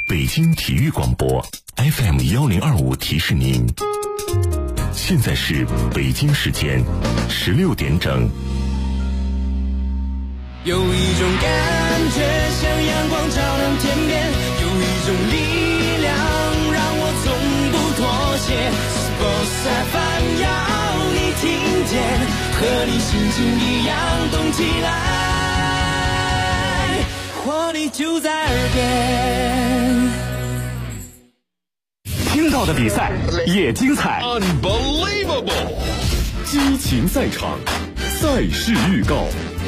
北京体育广播 FM1025提示您，现在是北京时间16点整。 有一种感觉像阳光照亮天边，有一种力量让我从不妥协。Sports FM 要你听见，和你心情一样动起来，活力就在耳边。 听到的比赛也精彩 Unbelievable， 激情赛场，赛事预告。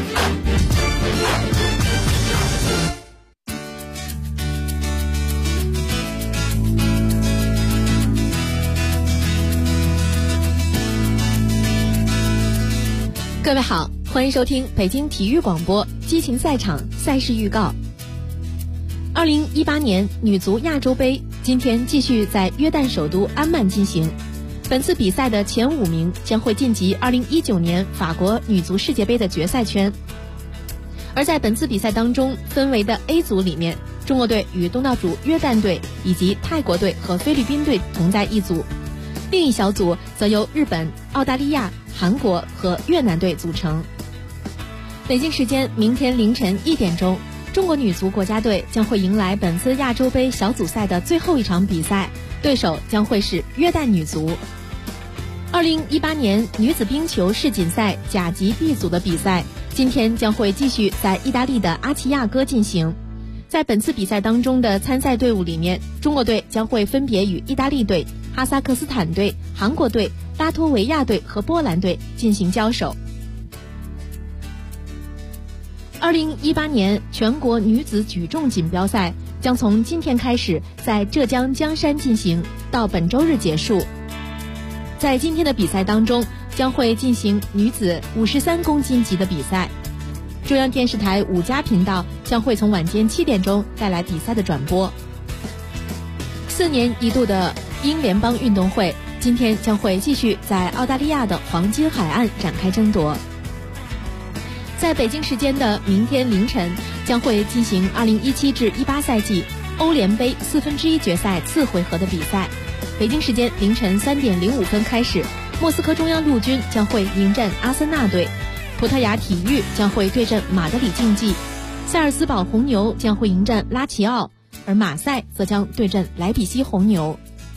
各位好，欢迎收听北京体育广播激情赛场赛事预告。2018年女足亚洲杯今天继续在约旦首都安曼进行，本次比赛的前5名将会晋级2019年法国女足世界杯的决赛圈。而在本次比赛当中分为的 A 组里面，中国队与东道主约旦队以及泰国队和菲律宾队同在一组，另一小组则由日本、澳大利亚、韩国和越南队组成。北京时间明天凌晨1点钟，中国女足国家队将会迎来本次亚洲杯小组赛的最后一场比赛，对手将会是约旦女足。2018年女子冰球世锦赛甲级 B 组的比赛今天将会继续在意大利的阿齐亚哥进行。在本次比赛当中的参赛队伍里面，中国队将会分别与意大利队、哈萨克斯坦队、韩国队、拉脱维亚队和波兰队进行交手。2018年全国女子举重锦标赛将从今天开始在浙江江山进行，到本周日结束。在今天的比赛当中，将会进行女子53公斤级的比赛。中央电视台5家频道将会从晚间7点钟带来比赛的转播。4年一度的英联邦运动会今天将会继续在澳大利亚的黄金海岸展开争夺。在北京时间的明天凌晨将会进行2017至18赛季欧联杯1/4决赛次回合的比赛。北京时间凌晨3点05分开始，莫斯科中央陆军将会迎战阿森纳队，葡萄牙体育将会对阵马德里竞技，塞尔斯堡红牛将会迎战拉齐奥，而马赛则将对阵莱比锡红牛。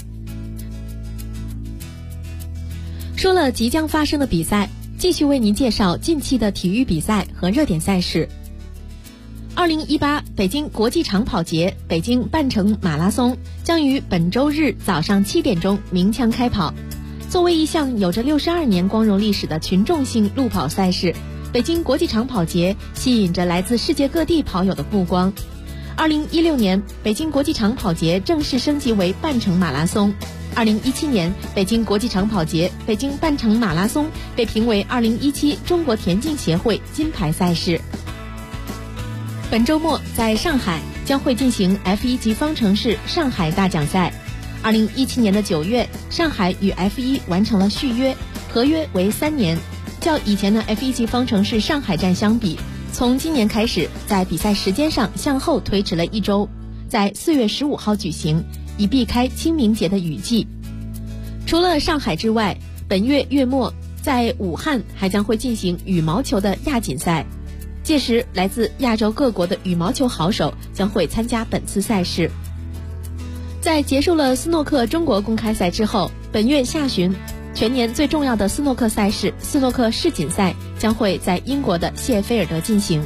说了即将发生的比赛，继续为您介绍近期的体育比赛和热点赛事。2018北京国际长跑节北京半程马拉松将于本周日早上7点钟鸣枪开跑。作为一项有着62年光荣历史的群众性路跑赛事，北京国际长跑节吸引着来自世界各地跑友的目光。2016年，北京国际长跑节正式升级为半程马拉松。2017年，北京国际长跑节北京半程马拉松被评为2017中国田径协会金牌赛事。本周末在上海将会进行 F1 级方程式上海大奖赛。2017年的9月，上海与 F1 完成了续约，合约为3年。较以前的 F1 级方程式上海站相比，从今年开始在比赛时间上向后推迟了1周，在4月15号举行，以避开清明节的雨季。除了上海之外，本月月末在武汉还将会进行羽毛球的亚锦赛，届时来自亚洲各国的羽毛球好手将会参加本次赛事。在结束了斯诺克中国公开赛之后，本月下旬全年最重要的斯诺克赛事斯诺克世锦赛将会在英国的谢菲尔德进行。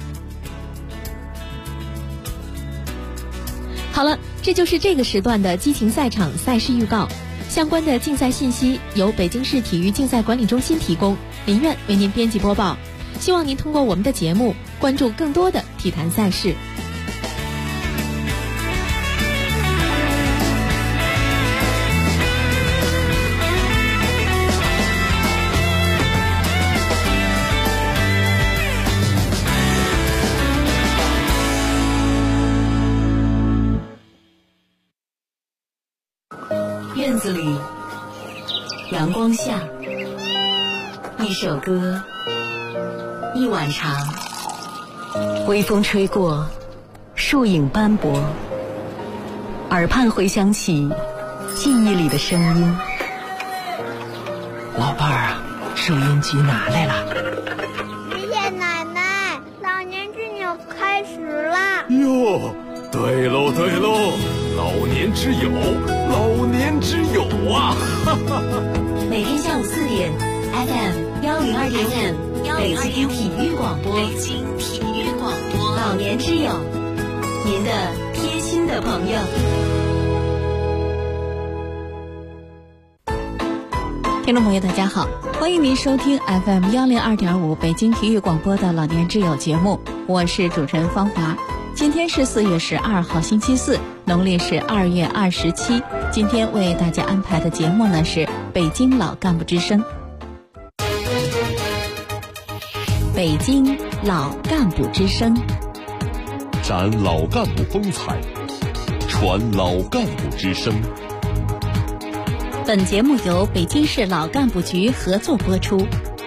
好了，这就是这个时段的激情赛场赛事预告。相关的竞赛信息由北京市体育竞赛管理中心提供，林苑为您编辑播报。希望您通过我们的节目关注更多的体坛赛事。 院子里，阳光下，一首歌，一碗茶，微风吹过，树影斑驳， 耳畔回响起记忆里的声音。 老伴儿啊，收音机拿来了。 爷爷奶奶，老年之友开始啦！ 哟，对喽对喽，老年之友，老年之友啊！ 每天下午4点 FM 102.5北京体育广播，老年之友，您的贴心的朋友。 听众朋友大家好，欢迎您收听 FM 102.5北京体育广播的老年之友节目，我是主持人芳华。今天是4月12号星期四，农历是2月27。今天为大家安排的节目呢是北京老干部之声。北京老干部之声， 展老干部风采，传老干部之声。 本节目由北京市老干部局合作播出。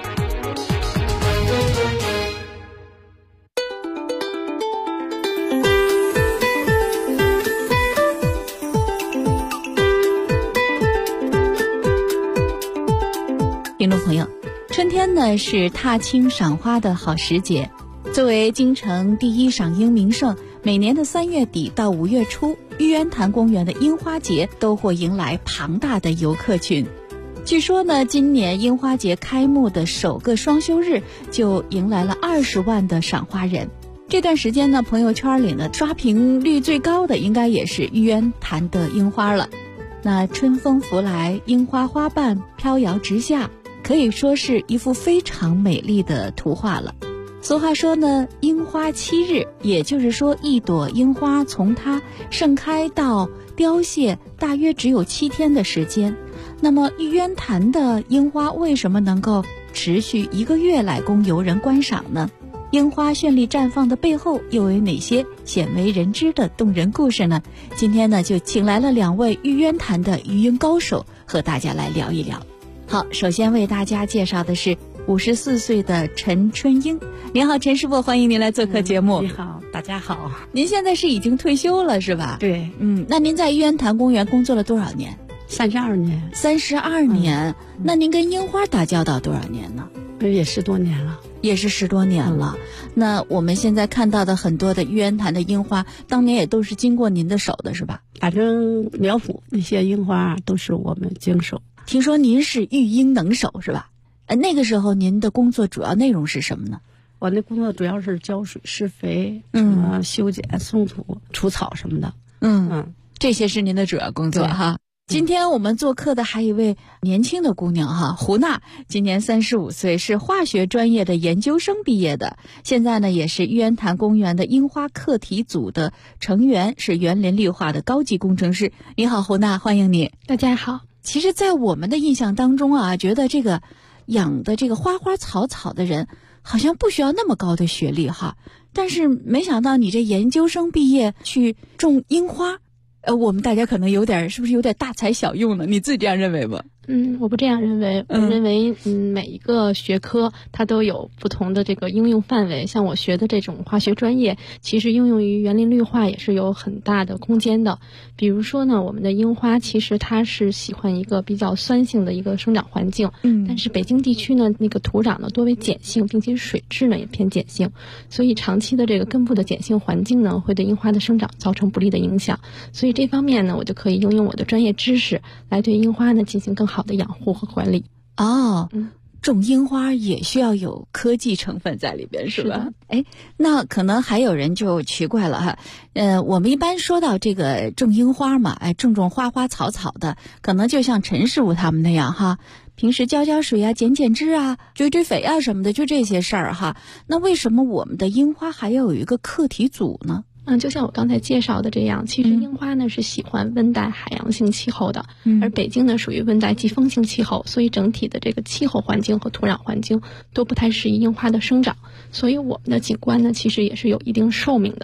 听众朋友，春天呢是踏青赏花的好时节。作为京城第一赏樱名胜，每年的3月底到5月初，玉渊潭公园的樱花节都会迎来庞大的游客群。据说呢，今年樱花节开幕的首个双休日就迎来了20万的赏花人。这段时间呢，朋友圈里呢刷屏率最高的应该也是玉渊潭的樱花了。那春风拂来，樱花花瓣飘摇直下，可以说是一幅非常美丽的图画了。俗话说呢，樱花7日，也就是说一朵樱花从它盛开到凋谢大约只有7天的时间。那么玉渊潭的樱花为什么能够持续1个月来供游人观赏呢？樱花绚丽绽放的背后又有哪些鲜为人知的动人故事呢？今天呢就请来了2位玉渊潭的育樱高手和大家来聊一聊。好，首先为大家介绍的是54岁的陈春英。您好，陈师傅，欢迎您来做客节目。 你好，大家好。 您现在是已经退休了是吧？ 对， 那您在玉渊潭公园工作了多少年 ？32年。 32年，那您跟樱花打交道多少年呢？ 也10多年了。 也是10多年了。那我们现在看到的很多的玉渊潭的樱花，当年也都是经过您的手的是吧？ 反正苗圃那些樱花都是我们经手。 听说您是育樱能手是吧？那个时候您的工作主要内容是什么呢？ 我那工作主要是浇水、施肥，什么修剪、松土、除草什么的。 这些是您的主要工作哈。今天我们做客的还有一位年轻的姑娘哈，胡娜，今年35岁，是化学专业的研究生毕业的，现在呢也是玉渊潭公园的樱花课题组的成员，是园林绿化的高级工程师。你好，胡娜，欢迎你。 大家好。 其实在我们的印象当中啊，觉得这个养的这个花花草草的人好像不需要那么高的学历哈，但是没想到你这研究生毕业去种樱花，我们大家可能是不是有点大材小用呢？你自己这样认为吗？ 我不这样认为。我认为每一个学科它都有不同的这个应用范围。像我学的这种化学专业，其实应用于园林绿化也是有很大的空间的。比如说呢，我们的樱花其实它是喜欢一个比较酸性的一个生长环境，但是北京地区呢，那个土壤呢多为碱性，并且水质呢也偏碱性，所以长期的这个根部的碱性环境呢，会对樱花的生长造成不利的影响。所以这方面呢，我就可以应用我的专业知识来对樱花呢进行更好的养护和管理。 种樱花也需要有科技成分在里边是吧？那可能还有人就奇怪了哈，我们一般说到这个种樱花嘛，种花花草草的，可能就像陈师傅他们那样哈，平时浇水啊、剪枝啊、追肥啊什么的，就这些事儿哈。那为什么我们的樱花还要有一个课题组呢？ 就像我刚才介绍的这样，其实樱花呢是喜欢温带海洋性气候的，而北京呢属于温带季风性气候，所以整体的这个气候环境和土壤环境都不太适宜樱花的生长，所以我们的景观呢其实也是有一定寿命的。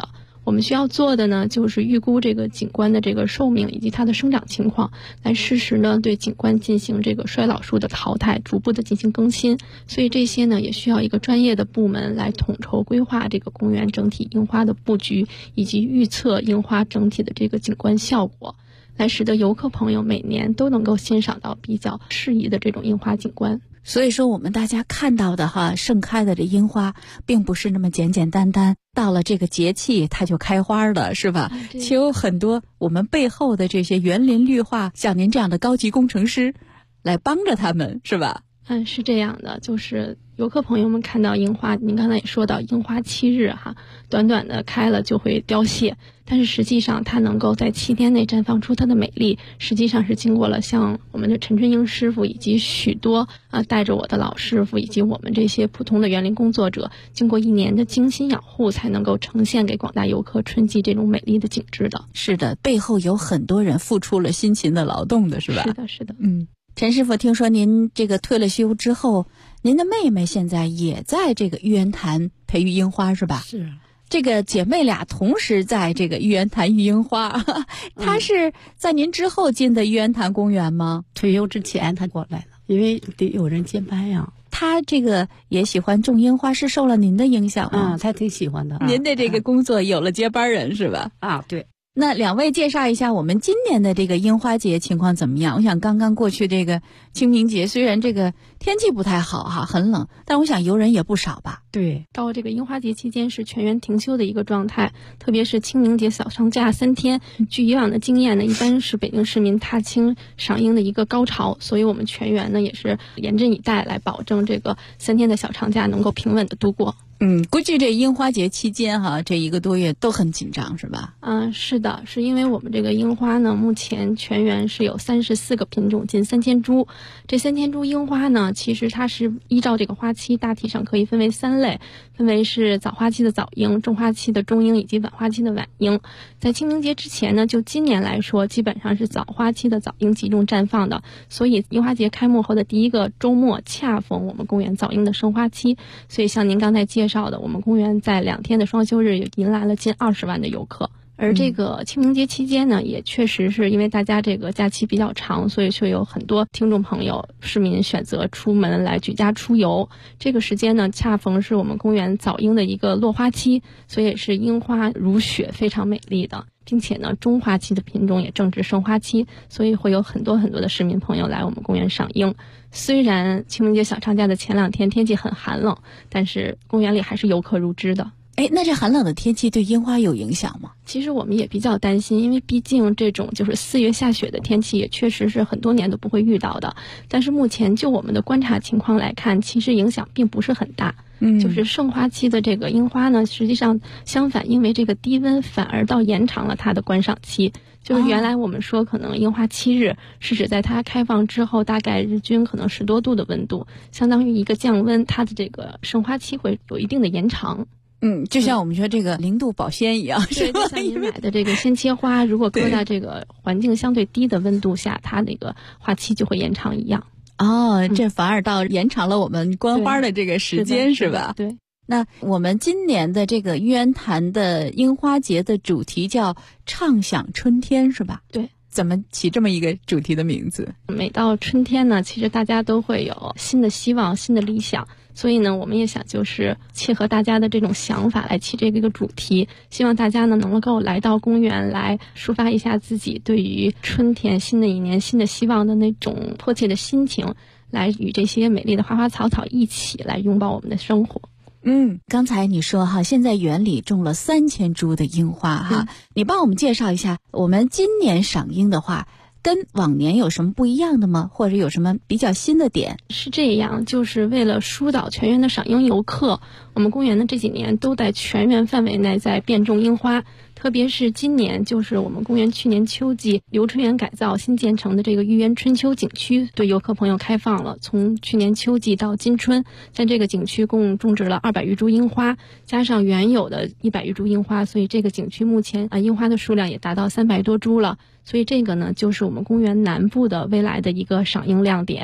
我们需要做的呢，就是预估这个景观的这个寿命以及它的生长情况，来适时呢对景观进行这个衰老树的淘汰，逐步的进行更新。所以这些呢也需要一个专业的部门来统筹规划这个公园整体樱花的布局，以及预测樱花整体的这个景观效果，来使得游客朋友每年都能够欣赏到比较适宜的这种樱花景观。 所以说我们大家看到的盛开的这樱花并不是那么简简单单到了这个节气它就开花的，是吧？其实有很多我们背后的这些园林绿化，像您这样的高级工程师来帮着他们，是吧？ 是这样的，就是游客朋友们看到樱花，您刚才也说到樱花7日短短的开了就会凋谢，但是实际上它能够在7天内绽放出它的美丽，实际上是经过了像我们的陈春英师傅以及许多带着我的老师傅以及我们这些普通的园林工作者，经过1年的精心养护，才能够呈现给广大游客春季这种美丽的景致的。 是的，背后有很多人付出了辛勤的劳动的，是吧？ 是的。 陈师傅，听说您这个退了休之后，您的妹妹现在也在这个玉渊潭培育樱花，是吧？ 是。 这个姐妹俩同时在这个玉渊潭育樱花，她是在您之后进的玉渊潭公园吗？ 退休之前她过来了，因为得有人接班呀。 她这个也喜欢种樱花，是受了您的影响吗？ 她挺喜欢的。 您的这个工作有了接班人，是吧？ 对。 那两位介绍一下我们今年的这个樱花节情况怎么样？我想刚刚过去这个清明节，虽然这个天气不太好很冷，但我想游人也不少吧？ 对， 到这个樱花节期间是全园停休的一个状态，特别是清明节小长假3天，据以往的经验呢，一般是北京市民踏青赏樱的一个高潮，所以我们全园呢也是严阵以待，来保证这个3天的小长假能够平稳的度过。 估计这樱花节期间这1个多月都很紧张，是吧？ 是的，是因为我们这个樱花呢，目前全园是有34个品种，近3000株。这3000株樱花呢，其实它是依照这个花期，大体上可以分为3类，分为是早花期的早樱、中花期的中樱以及晚花期的晚樱。在清明节之前呢，就今年来说，基本上是早花期的早樱集中绽放的，所以樱花节开幕后的第1个周末恰逢我们公园早樱的盛花期，所以像您刚才介绍的，我们公园在2天的双休日也迎来了近20万的游客。而这个清明节期间呢，也确实是因为大家这个假期比较长，所以就有很多听众朋友、市民选择出门来举家出游。这个时间呢，恰逢是我们公园早樱的一个落花期，所以也是樱花如雪，非常美丽的。并且呢，中花期的品种也正值盛花期，所以会有很多的市民朋友来我们公园赏樱。虽然清明节小长假的前2天天气很寒冷，但是公园里还是游客如织的。 那这寒冷的天气对樱花有影响吗？ 其实我们也比较担心，因为毕竟这种就是4月下雪的天气也确实是很多年都不会遇到的。但是目前就我们的观察情况来看，其实影响并不是很大。就是盛花期的这个樱花呢，实际上相反，因为这个低温反而倒延长了它的观赏期。就是原来我们说可能樱花7日是指在它开放之后大概日均可能10多度的温度，相当于一个降温，它的这个盛花期会有一定的延长。 就像我们说这个0度保鲜一样， 对，就像您买的这个鲜切花，如果搁在这个环境相对低的温度下，它那个花期就会延长一样。 这反而倒延长了我们观花的这个时间，是吧？ 对。 那我们今年的这个玉渊潭的樱花节的主题叫畅想春天，是吧？ 对。 怎么起这么一个主题的名字？ 每到春天呢，其实大家都会有新的希望、新的理想，所以呢，我们也想就是切合大家的这种想法来起这个主题，希望大家呢能够来到公园来抒发一下自己对于春天、新的一年、新的希望的那种迫切的心情，来与这些美丽的花花草草一起来拥抱我们的生活。 刚才你说现在园里种了3000株的樱花你帮我们介绍一下，我们今年赏樱的话跟往年有什么不一样的吗？或者有什么比较新的点？ 是这样，就是为了疏导全园的赏樱游客，我们公园的这几年都在全园范围内在变种樱花。特别是今年，就是我们公园去年秋季刘春园改造新建成的这个玉渊春秋景区对游客朋友开放了。从去年秋季到今春，在这个景区共种植了200余株樱花，加上原有的100余株樱花，所以这个景区目前樱花的数量也达到300多株了。所以这个呢，就是我们公园南部的未来的一个赏樱亮点。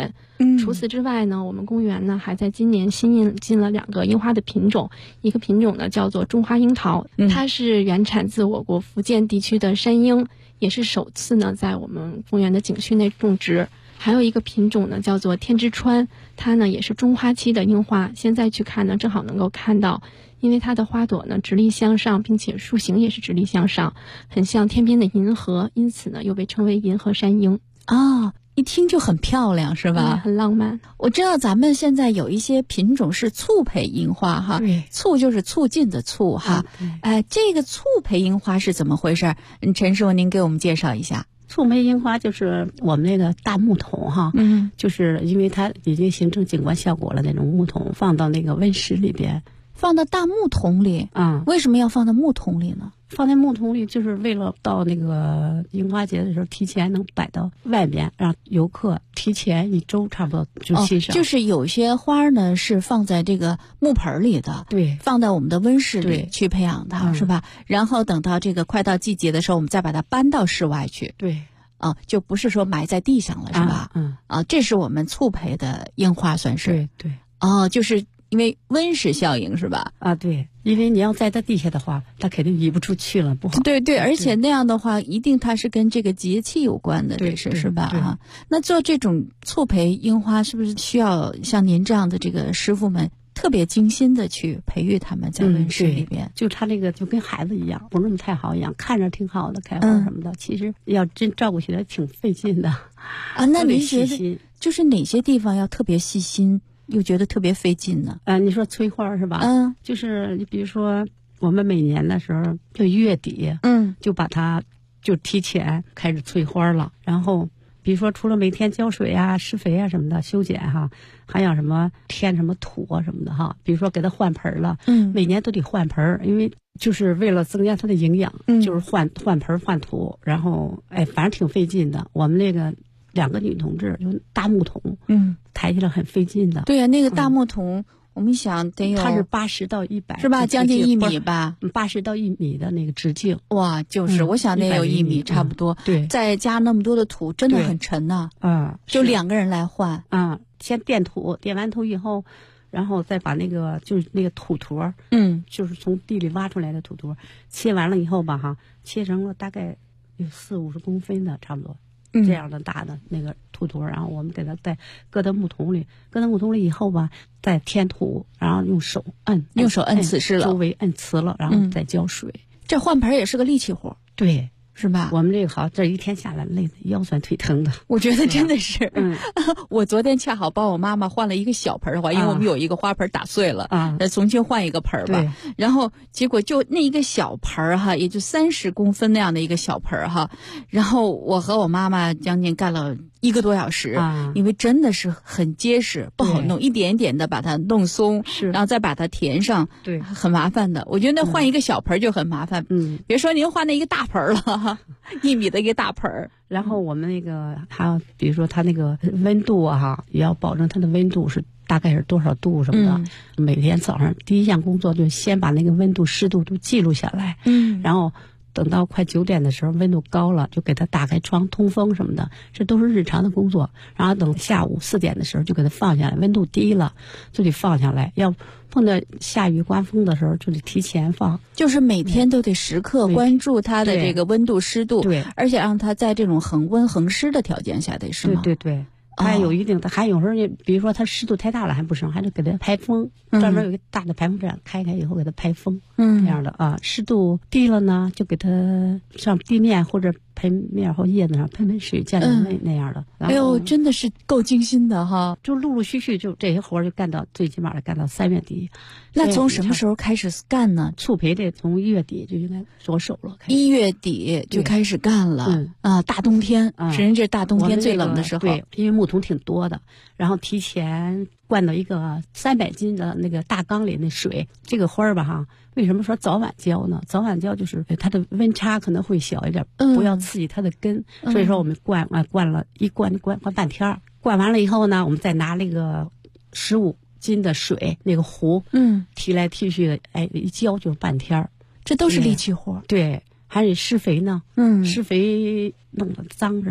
除此之外呢，我们公园呢还在今年新引进了2个樱花的品种，一个品种呢叫做中华樱桃，它是原产自我国福建地区的山樱，也是首次呢在我们公园的景区内种植。还有一个品种呢叫做天之川，它呢也是中花期的樱花，现在去看呢正好能够看到，因为它的花朵呢直立向上，并且树形也是直立向上，很像天边的银河，因此呢又被称为银河山樱。 一听就很漂亮是吧？ 很浪漫。 我知道咱们现在有一些品种是促培樱花哈，促就是促进的促哈。这个促培樱花是怎么回事？陈师傅您给我们介绍一下。 促培樱花就是我们那个大木桶哈，就是因为它已经形成景观效果了，那种木桶放到那个温室里边， 放到大木桶里。为什么要放到木桶里呢？ 放在木桶里就是为了到那个樱花节的时候提前能摆到外边，让游客提前1周差不多就欣赏。 就是有些花呢是放在这个木盆里的， 对， 放在我们的温室里去培养它，是吧？然后等到这个快到季节的时候，我们再把它搬到室外去。 对。 就不是说埋在地上了，是吧？这是我们促培的樱花，算是。 对。 就是因为温室效应，是吧？ 对，因为你要栽在地下的话，它肯定移不出去了，不好。 对，而且那样的话，一定它是跟这个节气有关的，这是吧？那做这种促培樱花，是不是需要像您这样的这个师傅们特别精心的去培育他们在温室里边？ 就他那个就跟孩子一样，不那么太好养，看着挺好的，开花什么的，其实要真照顾起来挺费劲的。 那您觉得就是哪些地方要特别细心，又觉得特别费劲呢？ 你说催花是吧？就是你比如说我们每年的时候就1月底，就把它就提前开始催花了，然后比如说除了每天浇水啊、施肥啊什么的、修剪哈，还有什么添什么土啊什么的哈，比如说给它换盆了，每年都得换盆，因为就是为了增加它的营养，就是换盆换土，然后反正挺费劲的。我们那个2个女同志用大木桶，抬起来很费劲的。 对呀，那个大木桶。我们想得有， 它是80到100， 是吧？将近1米吧 ，80到1米的那个直径。 哇，就是我想得有1米差不多。 对， 再加那么多的土，真的很沉呐。就2个人来换。 先垫土，垫完土以后，然后再把那个就是那个土坨，就是从地里挖出来的土坨，切完了以后吧，切成了大概有40-50公分的，差不多。这样的大的那个土坨，然后我们给它再搁到木桶里，以后吧，再添土，然后用手摁瓷实了， 周围摁瓷了，然后再浇水。 这换盆也是个力气活， 对， 是吧？ 我们这个好，这一天下来累的腰酸腿疼的。 我觉得真的是，我昨天恰好帮我妈妈换了一个小盆的话，因为我们有一个花盆打碎了，重新换一个盆吧。然后结果就那一个小盆也就30公分那样的一个小盆然后我和我妈妈将近干了1个多小时，因为真的是很结实，不好弄，一点一点的把它弄松，然后再把它填上， 对， 很麻烦的。我觉得那换一个小盆就很麻烦，别说您换那一个大盆了，1米的一个大盆。 然后我们那个还有比如说它那个温度也要保证它的温度是大概是多少度什么的。每天早上第一项工作就先把那个温度湿度都记录下来，然后等到快9点的时候，温度高了，就给它打开窗通风什么的，这都是日常的工作。然后等下午4点的时候，就给它放下来，温度低了就得放下来，要碰到下雨刮风的时候就得提前放。 就是每天都得时刻关注它的这个温度湿度， 对， 而且让它在这种恒温恒湿的条件下得是吗？ 对。它有一定的，还有时候你比如说它湿度太大了还不行，还得给它排风，专门有一个大的排风扇开以后给它排风，这样的湿度低了呢，就给它上地面或者盆面或叶子上喷水降降那样的。 哎呦，真的是够精心的哈！ 就陆陆续续就这些活就干到最起码的干到3月底。 那从什么时候开始干呢？ 促培的从1月底就应该着手了。 1月底就开始干了，大冬天，是人这大冬天最冷的时候。 对，因为木桶挺多的，然后提前灌到一个300斤的那个大缸里，那水这个花吧为什么说早晚浇呢？早晚浇就是它的温差可能会小一点，不要刺激它的根。所以说我们灌了一灌半天，灌完了以后呢，我们再拿那个15斤的水那个壶，提来提去的，一浇就半天。 这都是力气活。 对，还得施肥呢，施肥弄得脏着呢。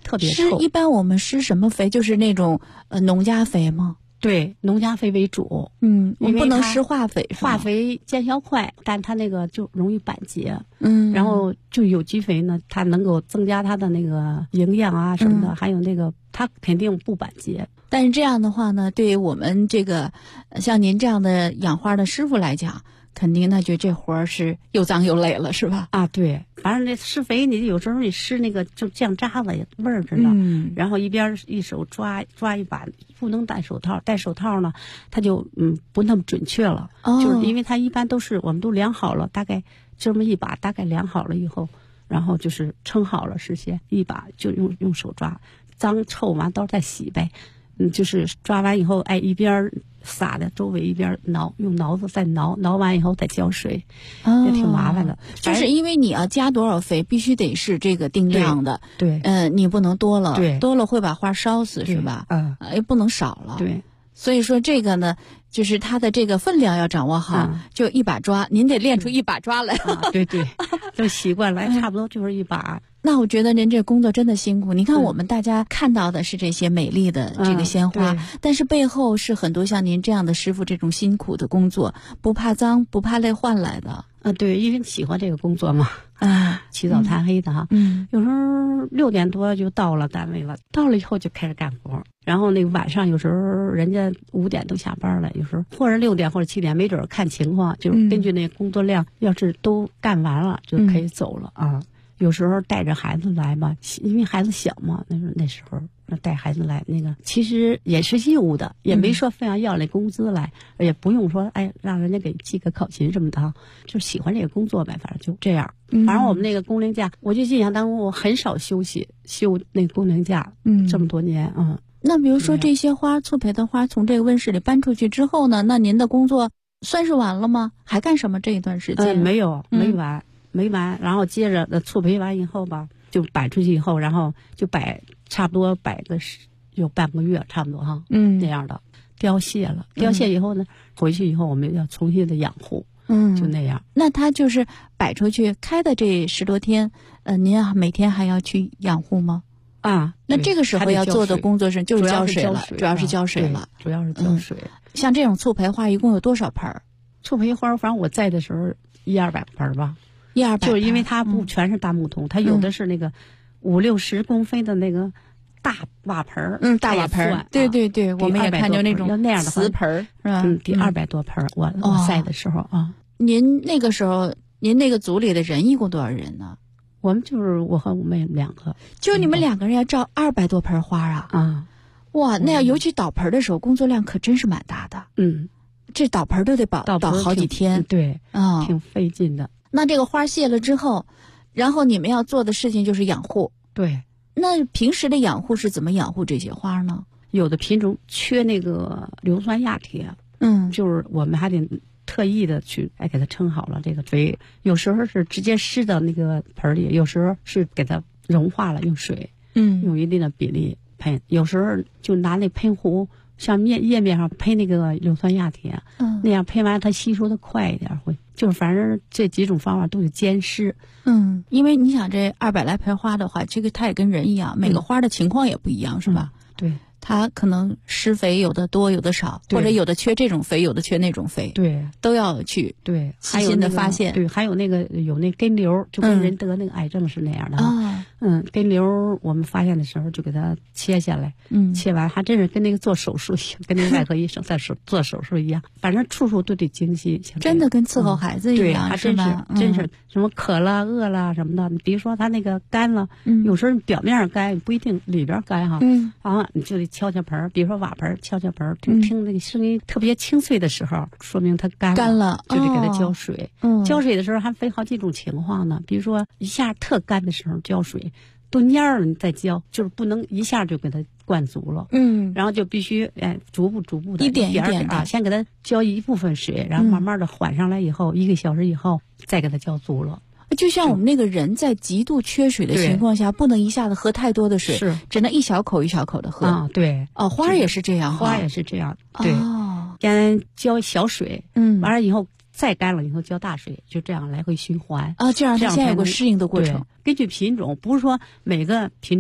特别臭。 一般我们施什么肥？就是那种农家肥吗？ 对，农家肥为主。 我们不能施化肥， 化肥见效快，但它那个就容易板结。然后就有机肥呢，它能够增加它的那个营养啊什么的，还有那个它肯定不板结。 但是这样的话呢，对于我们这个像您这样的养花的师傅来讲，肯定那就这活儿是又脏又累了，是吧？ 啊，对，反正那施肥，你有时候你施那个就酱渣子味儿知道，然后一手抓一把，不能戴手套，戴手套呢，它就不那么准确了，就是因为它一般都是我们都量好了，大概这么一把，大概量好了以后，然后就是称好了，事先一把就用手抓，脏臭完都再洗呗。就是抓完以后，一边撒的周围一边挠，用挠子再挠完以后再浇水，也挺麻烦的。 就是因为你要加多少肥，必须得是这个定量的。 对， 你不能多了， 对， 多了会把花烧死，是吧？也不能少了。 对， 所以说这个呢，就是它的这个分量要掌握好，就一把抓，您得练出一把抓来。 对对，都习惯了，差不多就是一把。 那我觉得您这工作真的辛苦。你看我们大家看到的是这些美丽的这个鲜花，但是背后是很多像您这样的师傅这种辛苦的工作，不怕脏不怕累换来的。 对，因为喜欢这个工作嘛，起早贪黑的哈。有时候6点多就到了单位了，到了以后就开始干活，然后那个晚上有时候人家5点都下班了，有时候或者6点或者7点，没准看情况，就是根据那工作量，要是都干完了就可以走了啊。有时候带着孩子来吧，因为孩子小嘛，那时候带孩子来，那个其实也是义务的，也没说非要要那工资来，也不用说让人家给记个考勤什么的哈，就喜欢这个工作呗，反正就这样。反正我们那个工龄假，我就印象当中我很少休那个工龄假，这么多年啊。 那比如说这些花促培的花从这个温室里搬出去之后呢，那您的工作算是完了吗？还干什么这一段时间？ 没完，然后接着促培完以后吧，就摆出去以后，然后就差不多摆个有半个月，差不多哈，那样的凋谢了。凋谢以后呢，回去以后我们要重新的养护，就那样。 那它就是摆出去开的这10多天，您每天还要去养护吗？那这个时候要做的工作是就是浇水了，主要是浇水了， 主要是浇水。 像这种促培花一共有多少盆？ 促培花反正我在的时候100-200盆吧。就是因为它不全是大木桶，它有的是那个50-60公分的那个大瓦盆大瓦盆对对对，我们也看见那种要那样的瓷盆是吧？ 第200多盆我晒的时候啊。 您那个时候，您那个组里的人一共多少人呢？ 我们就是我和我妹2个， 就你们2个人要照200多盆花啊！哇，那要尤其倒盆的时候，工作量可真是蛮大的。这倒盆都得倒好几天， 对挺费劲的。 那这个花谢了之后，然后你们要做的事情就是养护。 对， 那平时的养护是怎么养护这些花呢？ 有的品种缺那个硫酸亚铁，就是我们还得特意的去给它称好了这个肥。有时候是直接施到那个盆里，有时候是给它融化了用水，用一定的比例喷。有时候就拿那喷壶，像叶面上喷那个硫酸亚铁，那样喷完它吸收的快一点会。就是反正这几种方法都有兼施。 因为你想这200来盆花的话，这个它也跟人一样，每个花的情况也不一样，是吧？ 对， 它可能施肥有的多有的少，或者有的缺这种肥，有的缺那种肥， 对， 都要去细心的发现。 对，还有那个有那根瘤，就跟人得那个癌症是那样的根瘤我们发现的时候就给它切下来，切完还真是跟那个做手术一样，跟那个外科医生在做手术一样，反正处处都得精细， 真的跟伺候孩子一样， 还真是真是什么渴了饿了什么的，你比如说它那个干了，有时候表面干不一定里边干哈，你就得敲盆，比如说瓦盆敲盆，听那个声音特别清脆的时候，说明它干了，就得给它浇水。浇水的时候还分好几种情况呢，比如说一下特干的时候浇水，都蔫了你再浇，就是不能一下就给它灌足了。然后就必须逐步的一点一点的先给它浇一部分水，然后慢慢的缓上来以后，1个小时以后再给它浇足了。 就像我们那个人在极度缺水的情况下，不能一下子喝太多的水，只能一小口一小口的喝。 对。 花也是这样， 花也是这样。对。先浇小水，完了以后再干了以后浇大水，就这样来回循环。 这样它先有个适应的过程。 根据品种，不是说每个品种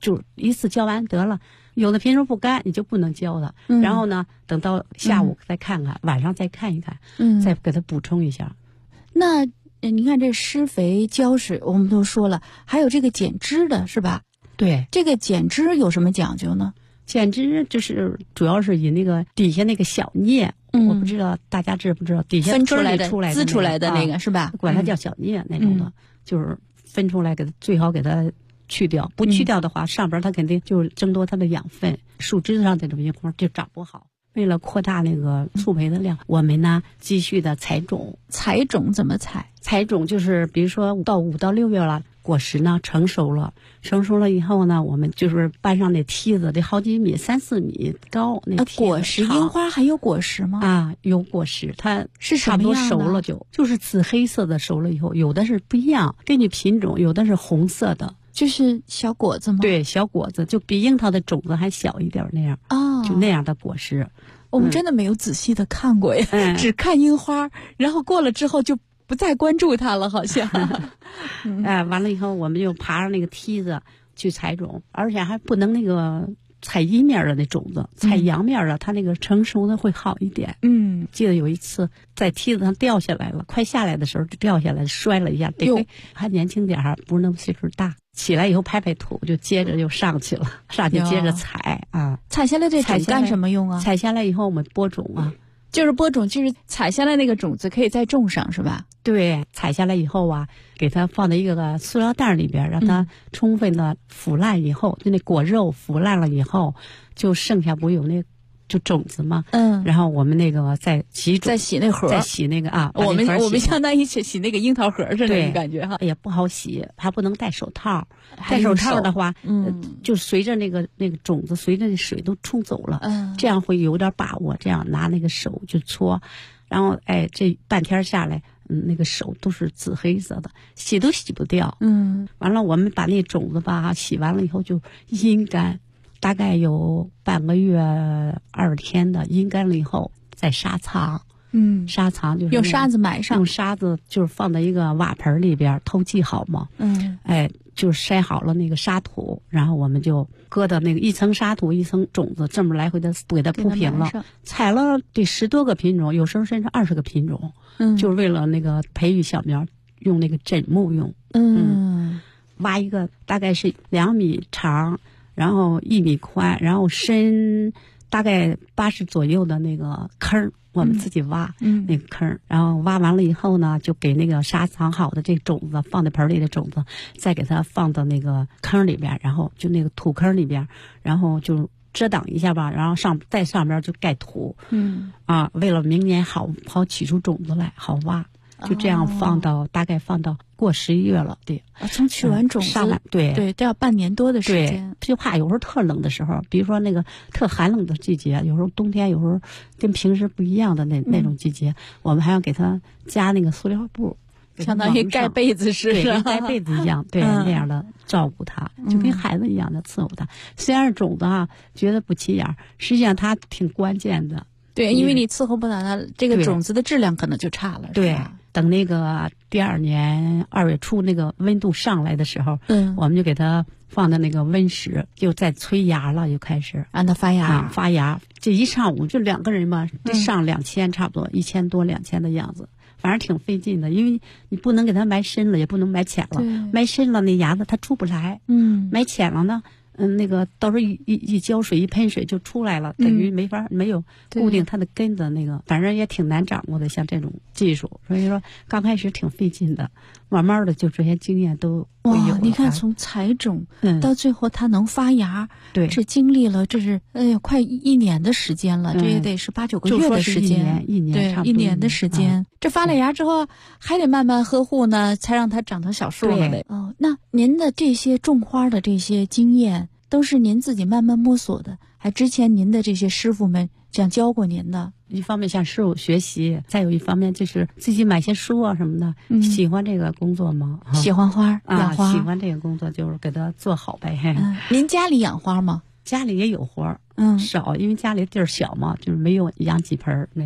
就一次浇完得了。有的品种不干，你就不能浇它。然后呢，等到下午再看看，晚上再看一看，再给它补充一下。 那你看这施肥、浇水，我们都说了，还有这个剪枝的是吧？ 对， 这个剪枝有什么讲究呢？ 剪枝就是主要是以那个底下那个小叶，我不知道大家知不知道，底下分出来的滋出来的那个是吧？ 管它叫小叶那种的，就是分出来，给它最好给它去掉，不去掉的话，上边它肯定就争夺它的养分，树枝上这种樱花就长不好。为了扩大那个促培的量，我们呢继续的采种。 采种怎么采？ 采种就是比如说5到6月了，果实呢成熟了以后呢，我们就是搬上那梯子，得好几米，3、4米高那梯子。 果实，樱花还有果实吗？ 啊，有果实，它是差不多熟了就是紫黑色的，熟了以后，有的是不一样，根据品种，有的是红色的。 就是小果子吗？ 对，小果子就比樱桃的种子还小一点那样。就那样的果实。 我们真的没有仔细的看过呀，只看樱花，然后过了之后就不再关注它了，好像。 完了以后我们就爬上那个梯子去采种，而且还不能那个采阴面的那种子，采阳面的，它那个成熟的会好一点。记得有一次在梯子上掉下来了，快下来的时候就掉下来，摔了一下，还年轻点儿，不是那么岁数大。起来以后拍拍土，就接着就上去了，上去接着采啊。 采下来这种干什么用啊？ 采下来以后我们播种啊。 就是播种，就是采下来那个种子可以再种上是吧？ 对，采下来以后啊，给它放在一个塑料袋里边，让它充分的腐烂以后，就那果肉腐烂了以后，就剩下不有那就种子嘛。然后我们那个再洗种， 再洗那盒， 再洗那个啊。 我们相当于洗那个樱桃核似的，你感觉哈？ 也不好洗，还不能戴手套。戴手套的话，就随着那个种子随着那水都冲走了，这样会有点把握。这样拿那个手就搓，然后这半天下来，那个手都是紫黑色的，洗都洗不掉。完了我们把那种子吧洗完了以后就阴干，大概有半个月20天的，阴干了以后再沙藏。沙藏就是用沙子埋上， 用沙子就是放在一个瓦盆里边透气好嘛。就是筛好了那个沙土，然后我们就搁到那个一层沙土一层种子，这么来回的给它铺平了。采了得10多个品种，有时候甚至20个品种。就是为了那个培育小苗，用那个枕木用。挖一个大概是2米长，然后1米宽，然后深大概80左右的那个坑，我们自己挖那个坑，然后挖完了以后呢，就给那个沙藏好的这种子放在盆里的种子，再给它放到那个坑里边，然后就那个土坑里边，然后就遮挡一下吧，然后在上边就盖土。为了明年好取出种子来好挖。就这样大概放到过11月了，对。 从取完种子，对，都要半年多的时间。 就怕有时候特冷的时候，比如说那个特寒冷的季节，有时候冬天，有时候跟平时不一样的那种季节，我们还要给它加那个塑料布， 相当于盖被子似的， 跟盖被子一样，对，那样的照顾它，就跟孩子一样的伺候它。虽然种子觉得不起眼，实际上它挺关键的。 对，因为你伺候不了它，这个种子的质量可能就差了。 对。等那个第2年2月初那个温度上来的时候，我们就给它放在那个温室，就在催芽了，就开始让它发芽。 发芽，这一上午就2个人嘛，得上2000，差不多1000多2000的样子，反正挺费劲的，因为你不能给它埋深了，也不能埋浅了，埋深了那芽子它出不来，埋浅了呢。那个到时候一浇水一喷水就出来了，等于没有固定它的根的那个，反正也挺难掌握的，像这种技术，所以说刚开始挺费劲的，慢慢的就这些经验都会有了。 你看从采种到最后它能发芽， 对， 这经历了快1年的时间了，这也得是8、9个月的时间， 一年对，1年的时间。这发了芽之后还得慢慢呵护呢，才让它长成小树了得。那您的这些种花的这些经验都是您自己慢慢摸索的，还之前您的这些师傅们这样教过您的？ 一方面向师傅学习，再有一方面就是自己买些书啊什么的。喜欢这个工作吗？ 喜欢花，养花， 喜欢这个工作，就是给它做好呗。 您家里养花吗？ 家里也有花，少，因为家里地儿小嘛，就是没有养几盆那样。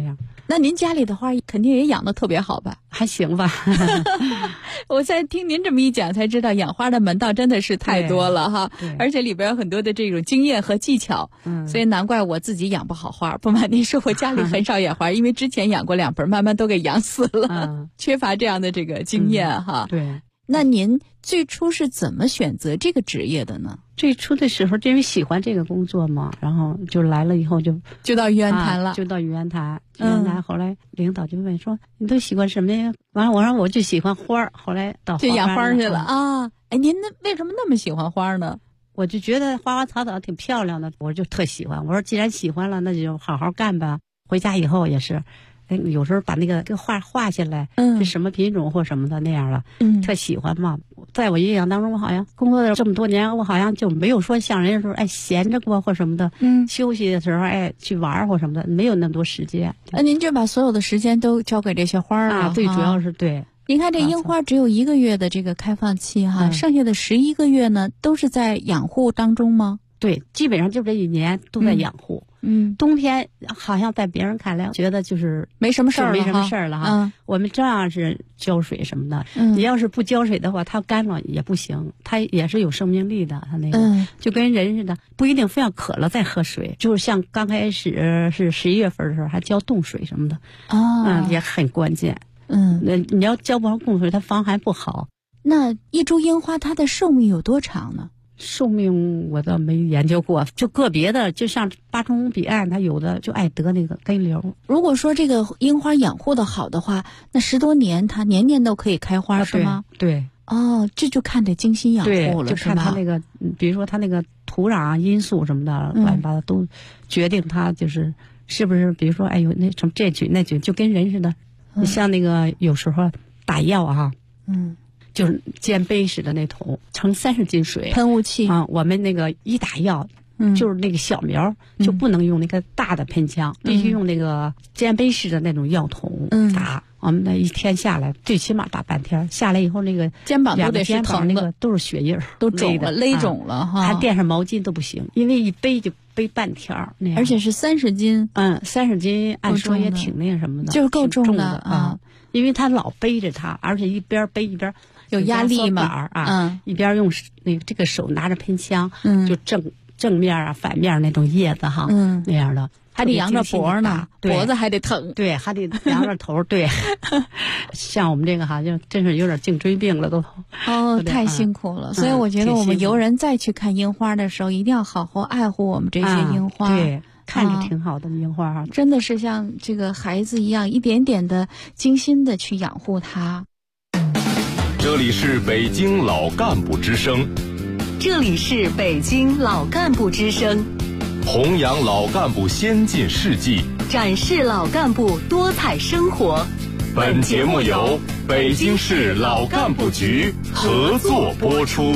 那您家里的花肯定也养得特别好吧？ 还行吧。 我在听您这么一讲，才知道养花的门道真的是太多了哈，而且里边有很多的这种经验和技巧。所以难怪我自己养不好花。不瞒您说，我家里很少养花，因为之前养过2盆，慢慢都给养死了，缺乏这样的这个经验哈。 对。 那您最初是怎么选择这个职业的呢？ 最初的时候，因为喜欢这个工作嘛，然后就来了以后就到玉渊潭了， 就到玉渊潭。后来领导就问说：“你都喜欢什么呀？”完了，我说我就喜欢花儿。后来到就养花去了啊！哎，您为什么那么喜欢花呢？ 我就觉得花花草草挺漂亮的，我就特喜欢。我说既然喜欢了，那就好好干吧。回家以后也是。有时候把那个画下来，是什么品种或什么的那样了，特喜欢嘛。在我印象当中，我好像工作了这么多年，我好像就没有说像人家说闲着过或什么的，休息的时候去玩或什么的，没有那么多时间。 那您就把所有的时间都交给这些花了最主要是对。 您看这樱花只有1个月的这个开放期哈，剩下的11个月呢，都是在养护当中吗？ 对，基本上就这1年都在养护。冬天好像在别人看来觉得就是没什么事儿了哈。我们照样是浇水什么的。你要是不浇水的话，它干了也不行，它也是有生命力的。它那个就跟人似的，不一定非要渴了再喝水。就是像刚开始是11月份的时候，还浇冻水什么的。也很关键。那你要浇不上冻水，它防寒不好。 那一株樱花它的寿命有多长呢？ 寿命我倒没研究过，就个别的，就像八重彼岸，它有的就爱得那个根瘤。 如果说这个樱花养护的好的话，那10多年它年年都可以开花，是吗？ 对。 这就看得精心养护了， 就看它那个，比如说它那个土壤因素什么的，乱七八糟都决定它是不是，比如说有那什么这菌那菌，就跟人似的。你像那个有时候打药啊，就是煎杯似的那桶，盛30斤水， 喷雾器我们那个一打药，就是那个小苗就不能用那个大的喷枪，必须用那个煎杯式的那种药桶打。我们那一天下来，最起码打半天，下来以后那个肩膀都得是疼的， 那个都是血印， 都肿了，勒肿了哈。 还垫上毛巾都不行，因为一背就背半天那样。 而且是30斤 ，30斤按说也挺那什么的， 就是够重的啊。因为他老背着它，而且一边背一边有压力嘛一边用那个这个手拿着喷枪，就正面反面那种叶子哈，那样的， 还得扬着脖呢，脖子还得疼， 对，还得扬着头，对。像我们这个好像真是有点颈椎病了都。 太辛苦了，所以我觉得我们游人再去看樱花的时候，一定要好好爱护我们这些樱花。 对。看着挺好的樱花真的是像这个孩子一样，一点点的精心的去养护它。 这里是北京老干部之声， 这里是北京老干部之声， 弘扬老干部先进事迹， 展示老干部多彩生活。 本节目由北京市老干部局合作播出。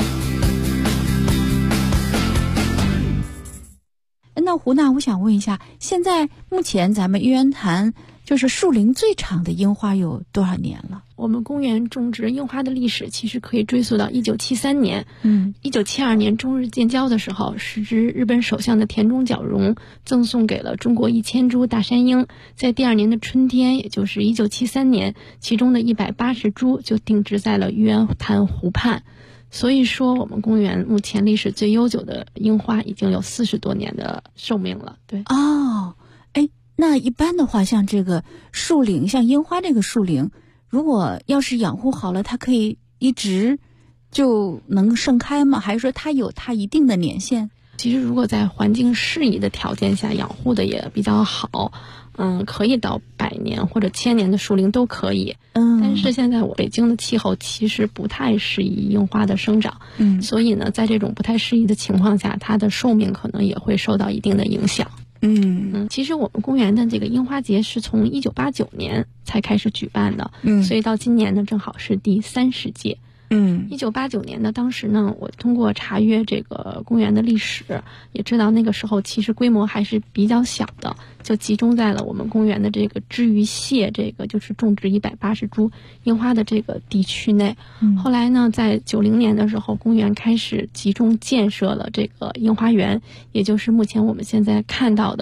那胡娜，我想问一下，现在目前咱们玉渊潭就是树龄最长的樱花有多少年了？ 我们公园种植樱花的历史其实可以追溯到1973年。1972年中日建交的时候，时值日本首相的田中角荣赠送给了中国1000株大山樱，在第2年的春天，也就是1973年，其中的180株就定植在了玉渊潭湖畔。所以说我们公园目前历史最悠久的樱花已经有40多年的寿命了。对。 那一般的话，像这个树龄，像樱花这个树龄，如果要是养护好了，它可以一直就能盛开吗？还是说它有它一定的年限？ 其实如果在环境适宜的条件下养护的也比较好，可以到100年或者1000年的树龄都可以。但是现在我北京的气候其实不太适宜樱花的生长，所以呢，在这种不太适宜的情况下，它的寿命可能也会受到一定的影响。其实我们公园的这个樱花节是从1989年才开始举办的，所以到今年呢，正好是第30届。1989年呢，当时呢，我通过查阅这个公园的历史，也知道那个时候其实规模还是比较小的，就集中在了我们公园的这个知鱼蟹这个就是种植180株樱花的这个地区内。后来呢，在90年的时候，公园开始集中建设了这个樱花园，也就是目前我们现在看到的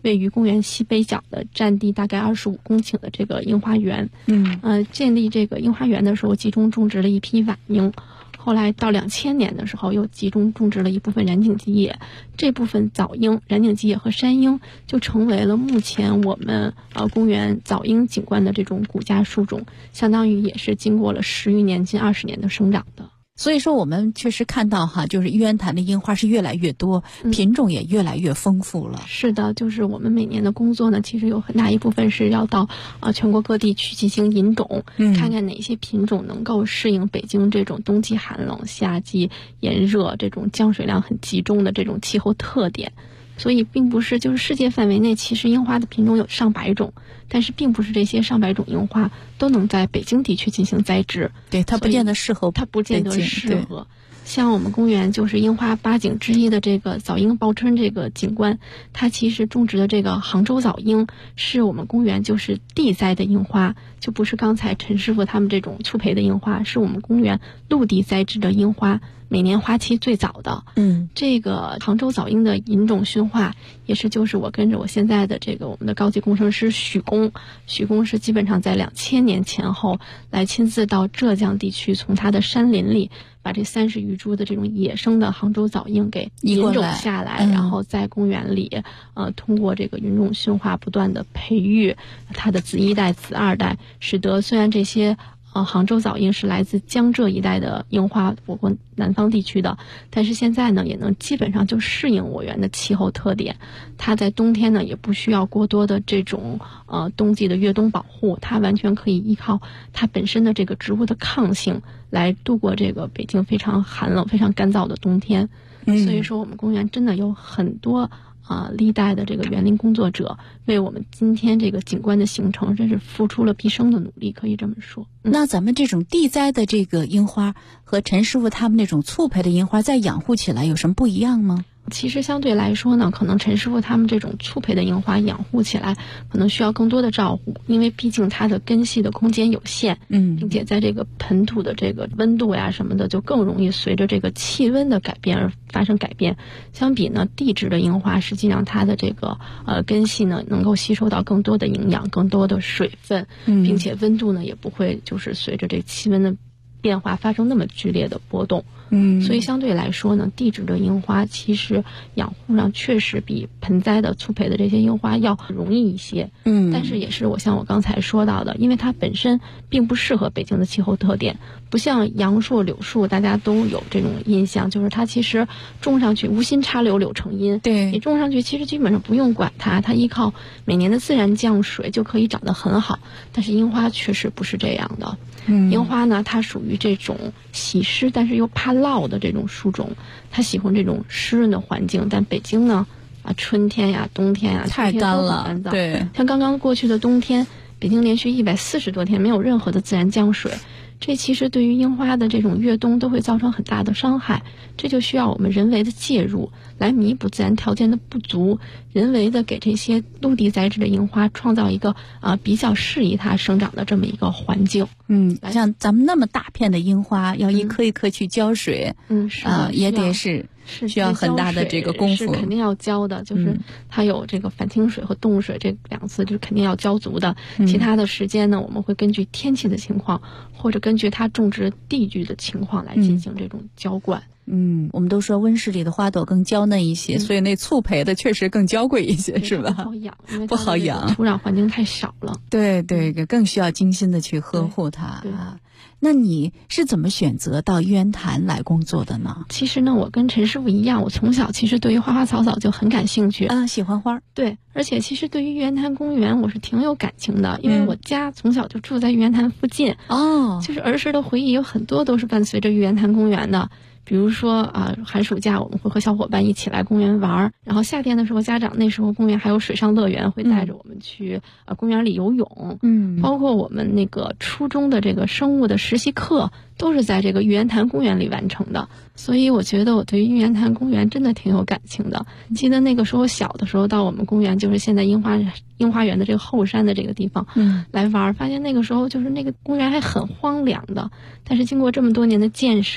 位于公园西北角的占地大概25公顷的这个樱花园。建立这个樱花园的时候，集中种植了一批晚樱。后来到2000年的时候，又集中种植了一部分染井吉野，这部分早樱、染井吉野和山樱就成为了目前我们公园早樱景观的这种骨架树种，相当于也是经过了10余年、近20年的生长的。 所以说我们确实看到就是玉渊潭的樱花是越来越多，品种也越来越丰富了。 是的，就是我们每年的工作呢，其实有很大一部分是要到全国各地去进行引种，看看哪些品种能够适应北京这种冬季寒冷、夏季炎热、这种降水量很集中的这种气候特点。所以并不是就是世界范围内其实樱花的品种有上百种，但是并不是这些上百种樱花都能在北京地区进行栽植。 对，它不见得适合， 它不见得适合。像我们公园就是樱花8景之一的这个早樱报春这个景观，它其实种植的这个杭州早樱是我们公园就是地栽的樱花，就不是刚才陈师傅他们这种粗培的樱花，是我们公园陆地栽植的樱花，每年花期最早的。这个杭州早樱的引种驯化也是就是我跟着我现在的这个我们的高级工程师许工是基本上在2000年前后来亲自到浙江地区，从他的山林里把这30余株的这种野生的杭州早樱给引种下来，然后在公园里通过这个引种驯化不断的培育它的子1代子2代，使得虽然这些杭州早樱是来自江浙一带的樱花，我国南方地区的，但是现在呢也能基本上就适应我园的气候特点。它在冬天呢也不需要过多的这种冬季的越冬保护，它完全可以依靠它本身的这个植物的抗性来度过这个北京非常寒冷、非常干燥的冬天。所以说我们公园真的有很多历代的这个园林工作者为我们今天这个景观的形成真是付出了毕生的努力，可以这么说。 那咱们这种地栽的这个樱花和陈师傅他们那种粗培的樱花在养护起来有什么不一样吗？ 其实相对来说呢，可能陈师傅他们这种粗培的樱花养护起来可能需要更多的照顾，因为毕竟它的根系的空间有限，并且在这个盆土的这个温度呀什么的就更容易随着这个气温的改变而发生改变。相比呢地质的樱花，实际上它的这个根系呢能够吸收到更多的营养、更多的水分，并且温度呢也不会就是随着这气温的变化发生那么剧烈的波动。所以相对来说呢，地质的樱花其实养护上确实比盆栽的粗培的这些樱花要容易一些。但是也是像我刚才说到的，因为它本身并不适合北京的气候特点，不像杨树、柳树，大家都有这种印象，就是它其实种上去无心插柳柳成荫。 对， 你种上去其实基本上不用管它，它依靠每年的自然降水就可以长得很好。但是樱花确实不是这样的。樱花呢，它属于这种喜湿但是又怕涝的这种树种，它喜欢这种湿润的环境。但北京呢，春天呀、冬天呀， 太干了。 对，像刚刚过去的冬天，北京连续140多天没有任何的自然降水，这其实对于樱花的这种越冬都会造成很大的伤害。这就需要我们人为的介入来弥补自然条件的不足，人为的给这些陆地栽植的樱花创造一个比较适宜它生长的这么一个环境。 像咱们那么大片的樱花，要一颗一颗去浇水，也得是需要很大的这个功夫， 是肯定要浇的，就是它有这个反清水和冻水这2次就是肯定要浇足的。其他的时间呢，我们会根据天气的情况，或者根据它种植地距的情况来进行这种浇灌。 我们都说温室里的花朵更娇嫩一些，所以那粗培的确实更娇贵一些，是吧？ 不好养，因为不好养， 土壤环境太少了。 对，更需要精心的去呵护它。那你是怎么选择到玉渊潭来工作的呢？ 其实呢，我跟陈师傅一样，我从小其实对于花花草草就很感兴趣喜欢花。 对，而且其实对于玉渊潭公园我是挺有感情的，因为我家从小就住在玉渊潭附近。就是儿时的回忆有很多都是伴随着玉渊潭公园的。比如说寒暑假我们会和小伙伴一起来公园玩，然后夏天的时候家长那时候公园还有水上乐园，会带着我们去公园里游泳。包括我们那个初中的这个生物的实习课都是在这个玉渊潭公园里完成的。所以我觉得我对于玉渊潭公园真的挺有感情的。记得那个时候小的时候到我们公园，就是现在樱花园的这个后山的这个地方来玩，发现那个时候就是那个公园还很荒凉的，但是经过这么多年的建设，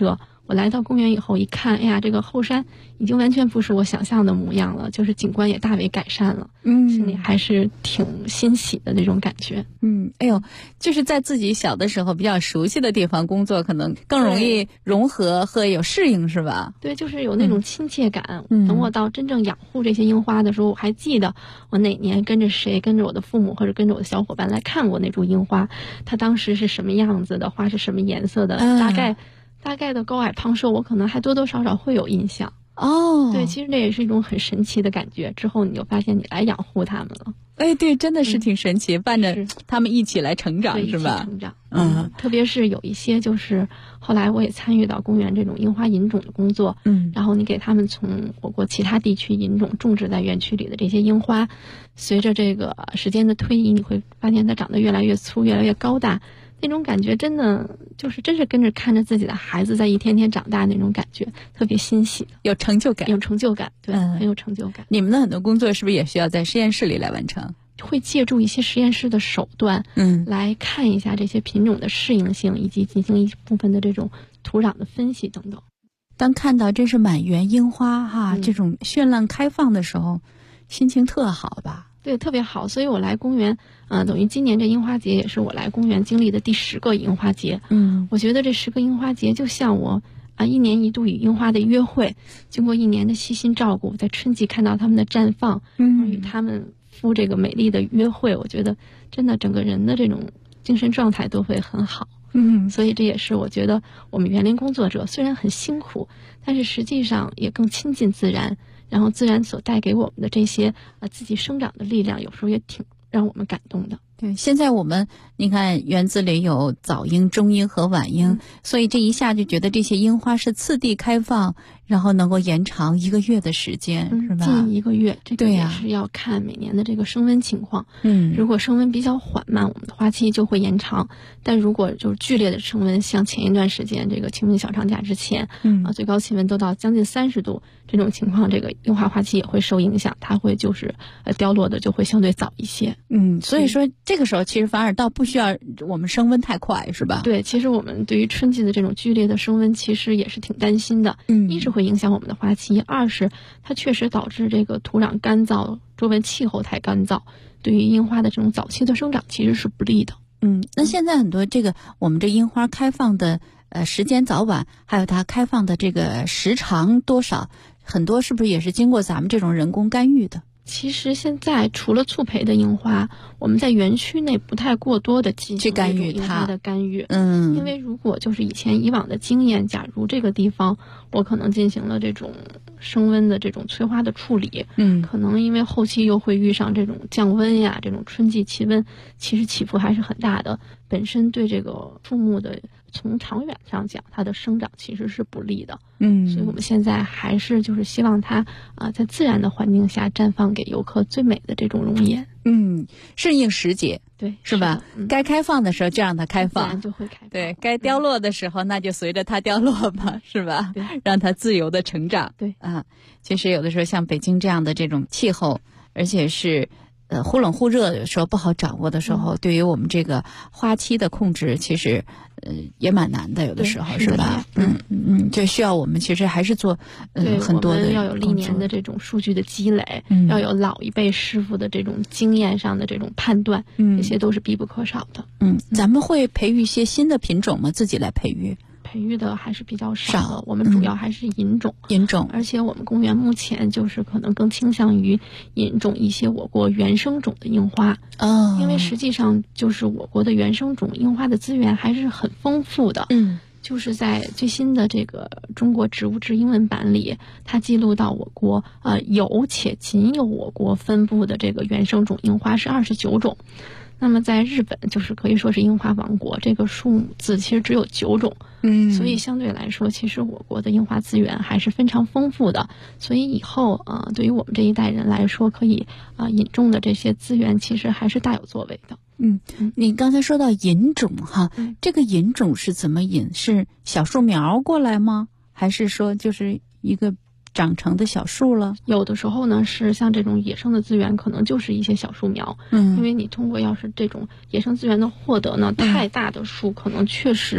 我来到公园以后一看，哎呀，这个后山已经完全不是我想象的模样了，就是景观也大为改善了，心里还是挺欣喜的那种感觉。 哎呦，就是在自己小的时候比较熟悉的地方工作，可能更容易融合和有适应，是吧？ 对，就是有那种亲切感。等我到真正养护这些樱花的时候，我还记得我哪年跟着谁，跟着我的父母或者跟着我的小伙伴来看过那株樱花，它当时是什么样子的，花是什么颜色的，大概的高矮胖瘦，我可能还多多少少会有印象。对，其实这也是一种很神奇的感觉。之后你就发现你来养护它们了。 哎，对，真的是挺神奇，伴着他们一起来成长，是吧？ 一起成长。特别是有一些就是后来我也参与到公园这种樱花引种的工作，然后你给他们从我国其他地区引种种植在园区里的这些樱花，随着这个时间的推移，你会发现它长得越来越粗，越来越高大。那种感觉真是跟着看着自己的孩子在一天天长大那种感觉，特别欣喜， 有成就感， 对，很有成就感。 你们的很多工作是不是也需要在实验室里来完成？ 会借助一些实验室的手段，来看一下这些品种的适应性，以及进行一部分的这种土壤的分析等等。 当看到这是满园樱花这种绚烂开放的时候，心情特好吧？ 对，特别好。所以我来公园，等于今年这樱花节也是我来公园经历的第10个樱花节。我觉得这10个樱花节就像我1年1度与樱花的约会，经过1年的细心照顾，在春季看到它们的绽放，与它们赴这个美丽的约会，我觉得真的整个人的这种精神状态都会很好。所以这也是我觉得我们园林工作者虽然很辛苦，但是实际上也更亲近自然。然后自然所带给我们的这些自己生长的力量，有时候也挺让我们感动的。 对，现在我们你看园子里有早樱、中樱和晚樱，所以这一下就觉得这些樱花是次第开放，然后能够延长1个月的时间，是吧？ 近1个月，这个也是要看每年的这个升温情况。如果升温比较缓慢，我们的花期就会延长；但如果就是剧烈的升温，像前一段时间这个清明小长假之前，最高气温都到将近30度，这种情况，这个樱花花期也会受影响，它会就是凋落的就会相对早一些。 所以说这个时候其实反而倒不需要我们升温太快，是吧？ 对，其实我们对于春季的这种剧烈的升温其实也是挺担心的。一是会影响我们的花期，二是它确实导致这个土壤干燥，周围气候太干燥，对于樱花的这种早期的生长其实是不利的。 那现在很多我们这樱花开放的时间早晚，还有它开放的这个时长多少，很多是不是也是经过咱们这种人工干预的？ 其实现在除了促培的樱花，我们在园区内不太过多的进行干预樱花的干预。因为如果就是以往的经验，假如这个地方我可能进行了这种升温的这种催花的处理，可能因为后期又会遇上这种降温呀，这种春季气温其实起伏还是很大的，本身对这个树木的从长远上讲，它的生长其实是不利的。所以我们现在还是就是希望它在自然的环境下绽放给游客最美的这种容颜。 顺应时节， 对， 是吧？该开放的时候就让它开放， 自然就会开放。 对，该凋落的时候，那就随着它凋落吧，是吧？ 对， 让它自由的成长。 对其实有的时候像北京这样的这种气候，而且是忽冷忽热，有时候不好掌握的时候，对于我们这个花期的控制，其实也蛮难的，有的时候是吧？这需要我们其实还是做很多的， 我们要有历年的这种数据的积累，要有老一辈师傅的这种经验上的这种判断，这些都是必不可少的。 咱们会培育一些新的品种吗？自己来培育？ 培育的还是比较少的，我们主要还是引种，而且我们公园目前就是可能更倾向于引种一些我国原生种的樱花。因为实际上就是我国的原生种樱花的资源还是很丰富的。就是在最新的这个中国植物志英文版里，它记录到我国有且仅有我国分布的这个原生种樱花是29种。那么在日本就是可以说是樱花王国，这个数字其实只有9种。所以相对来说，其实我国的樱花资源还是非常丰富的。所以以后对于我们这一代人来说，可以引种的这些资源其实还是大有作为的。 你刚才说到引种这个引种是怎么引？是小树苗过来吗？还是说就是一个长成的小树了？ 有的时候呢是像这种野生的资源，可能就是一些小树苗。因为你通过要是这种野生资源的获得呢，太大的树可能确实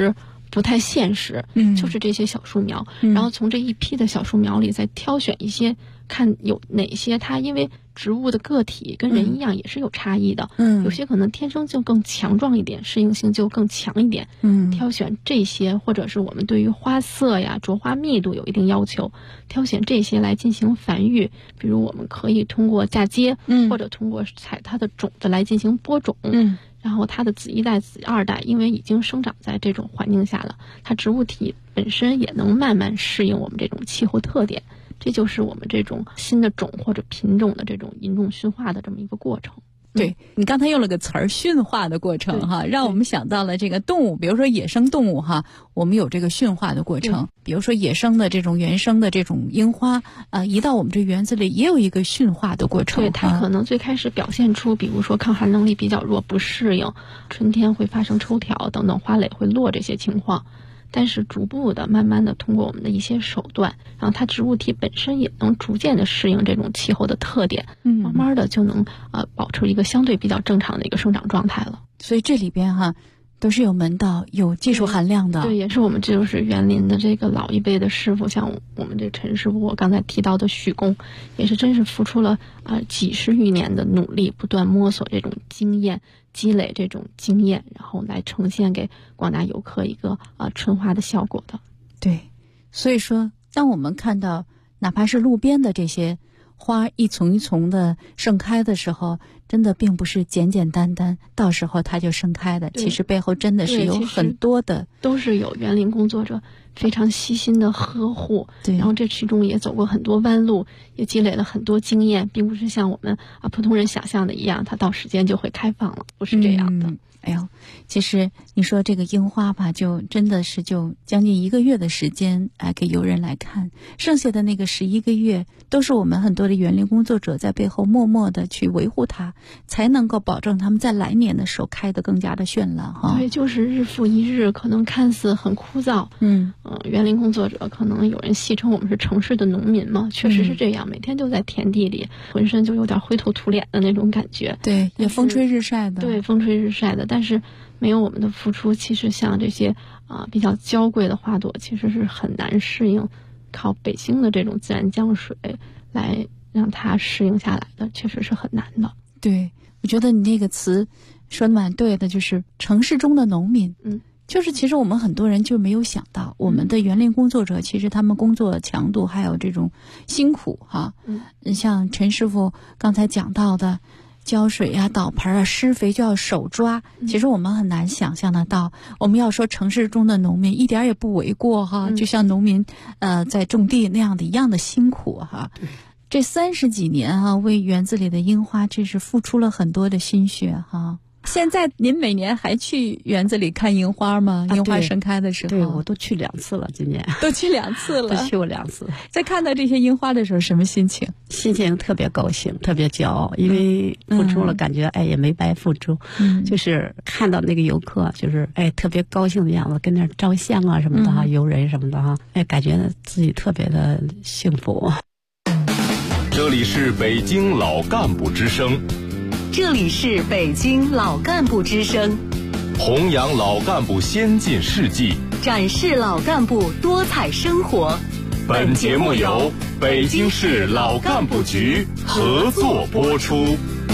不太现实，就是这些小树苗，然后从这一批的小树苗里再挑选一些，看有哪些它因为植物的个体跟人一样也是有差异的，有些可能天生就更强壮一点，适应性就更强一点，挑选这些，或者是我们对于花色呀、着花密度有一定要求，挑选这些来进行繁育，比如我们可以通过嫁接，或者通过采它的种子来进行播种，然后它的子一代、子二代，因为已经生长在这种环境下了，它植物体本身也能慢慢适应我们这种气候特点，这就是我们这种新的种或者品种的这种引种驯化的这么一个过程。 对，你刚才用了个词儿，驯化的过程哈，让我们想到了这个动物，比如说野生动物哈，我们有这个驯化的过程，比如说野生的这种原生的这种樱花移到我们这园子里也有一个驯化的过程。 对，它可能最开始表现出比如说抗寒能力比较弱，不适应，春天会发生抽条等等，花蕾会落这些情况，但是逐步的慢慢的通过我们的一些手段，然后它植物体本身也能逐渐的适应这种气候的特点，慢慢的就能保持一个相对比较正常的一个生长状态了。 所以这里边哈都是有门道、有技术含量的。 对，也是我们这就是园林的这个老一辈的师傅，像我们这陈师傅，我刚才提到的许工，也是真是付出了几十余年的努力，不断摸索这种经验，积累这种经验，然后来呈现给广大游客一个春花的效果的。 对，所以说当我们看到哪怕是路边的这些花一丛一丛的盛开的时候，真的并不是简简单单到时候它就盛开的，其实背后真的是有很多的， 都是有园林工作者非常细心的呵护，对，然后这其中也走过很多弯路，也积累了很多经验，并不是像我们普通人想象的一样，它到时间就会开放了，不是这样的。 哎呦，其实你说这个樱花吧，就真的是就将近1个月的时间给游人来看，剩下的那个11个月都是我们很多的园林工作者在背后默默的去维护它，才能够保证他们在来年的时候开得更加的绚烂哈。 对，就是日复一日，可能看似很枯燥，园林工作者可能有人戏称我们是城市的农民嘛，确实是这样，每天就在田地里，浑身就有点灰头土脸的那种感觉。 对，也风吹日晒的。 对，风吹日晒的，但是没有我们的付出，其实像这些比较娇贵的花朵，其实是很难适应靠北京的这种自然降水来让它适应下来的，确实是很难的。 对，我觉得你那个词说的蛮对的，就是城市中的农民。就是其实我们很多人就没有想到，我们的园林工作者其实他们工作强度还有这种辛苦哈。像陈师傅刚才讲到的浇水啊、倒盆啊、施肥就要手抓，其实我们很难想象得到。我们要说城市中的农民一点也不为过哈，就像农民在种地那样的一样的辛苦哈。这30几年为园子里的樱花真是付出了很多的心血哈。现在您每年还去园子里看樱花吗？樱花盛开的时候。 对，我都去2次了，今年都去2次了， 都去过2次。 在看到这些樱花的时候，什么心情？ 心情特别高兴，特别骄傲，因为付出了，感觉也没白付出。就是看到那个游客，就是特别高兴的样子，跟那儿照相啊什么的游人什么的感觉自己特别的幸福。 这里是北京老干部之声。 这里是北京老干部之声， 弘扬老干部先进事迹， 展示老干部多彩生活。 本节目由北京市老干部局合作播出。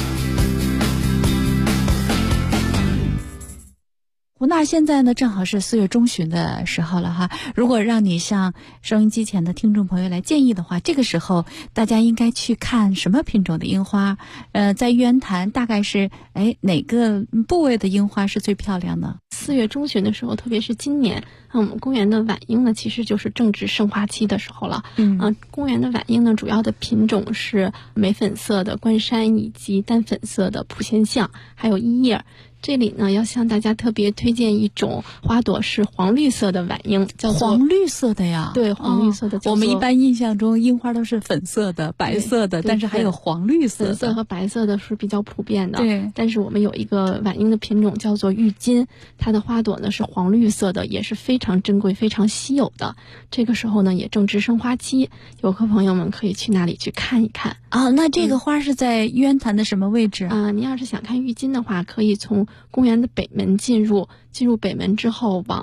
胡娜现在呢正好是4月中旬的时候了哈，如果让你向收音机前的听众朋友来建议的话，这个时候大家应该去看什么品种的樱花？在玉渊潭大概是哪个部位的樱花是最漂亮的 ？4月中旬的时候，特别是今年，我们公园的晚樱呢，其实就是正值盛花期的时候了。公园的晚樱呢，主要的品种是玫粉色的关山以及淡粉色的蒲仙象，还有一叶。这里呢，要向大家特别推荐一种花朵，是黄绿色的晚樱，叫做黄绿色的呀。 对，黄绿色的。 我们一般印象中樱花都是粉色的、白色的，但是还有黄绿色的。 粉色和白色的是比较普遍的。 对。 但是我们有一个晚樱的品种叫做玉金，它的花朵呢是黄绿色的，也是非常珍贵、非常稀有的。这个时候呢，也正值盛花期，游客朋友们可以去那里去看一看。 那这个花是在玉渊潭的什么位置您要是想看玉金的话，可以从公园的北门进入北门之后往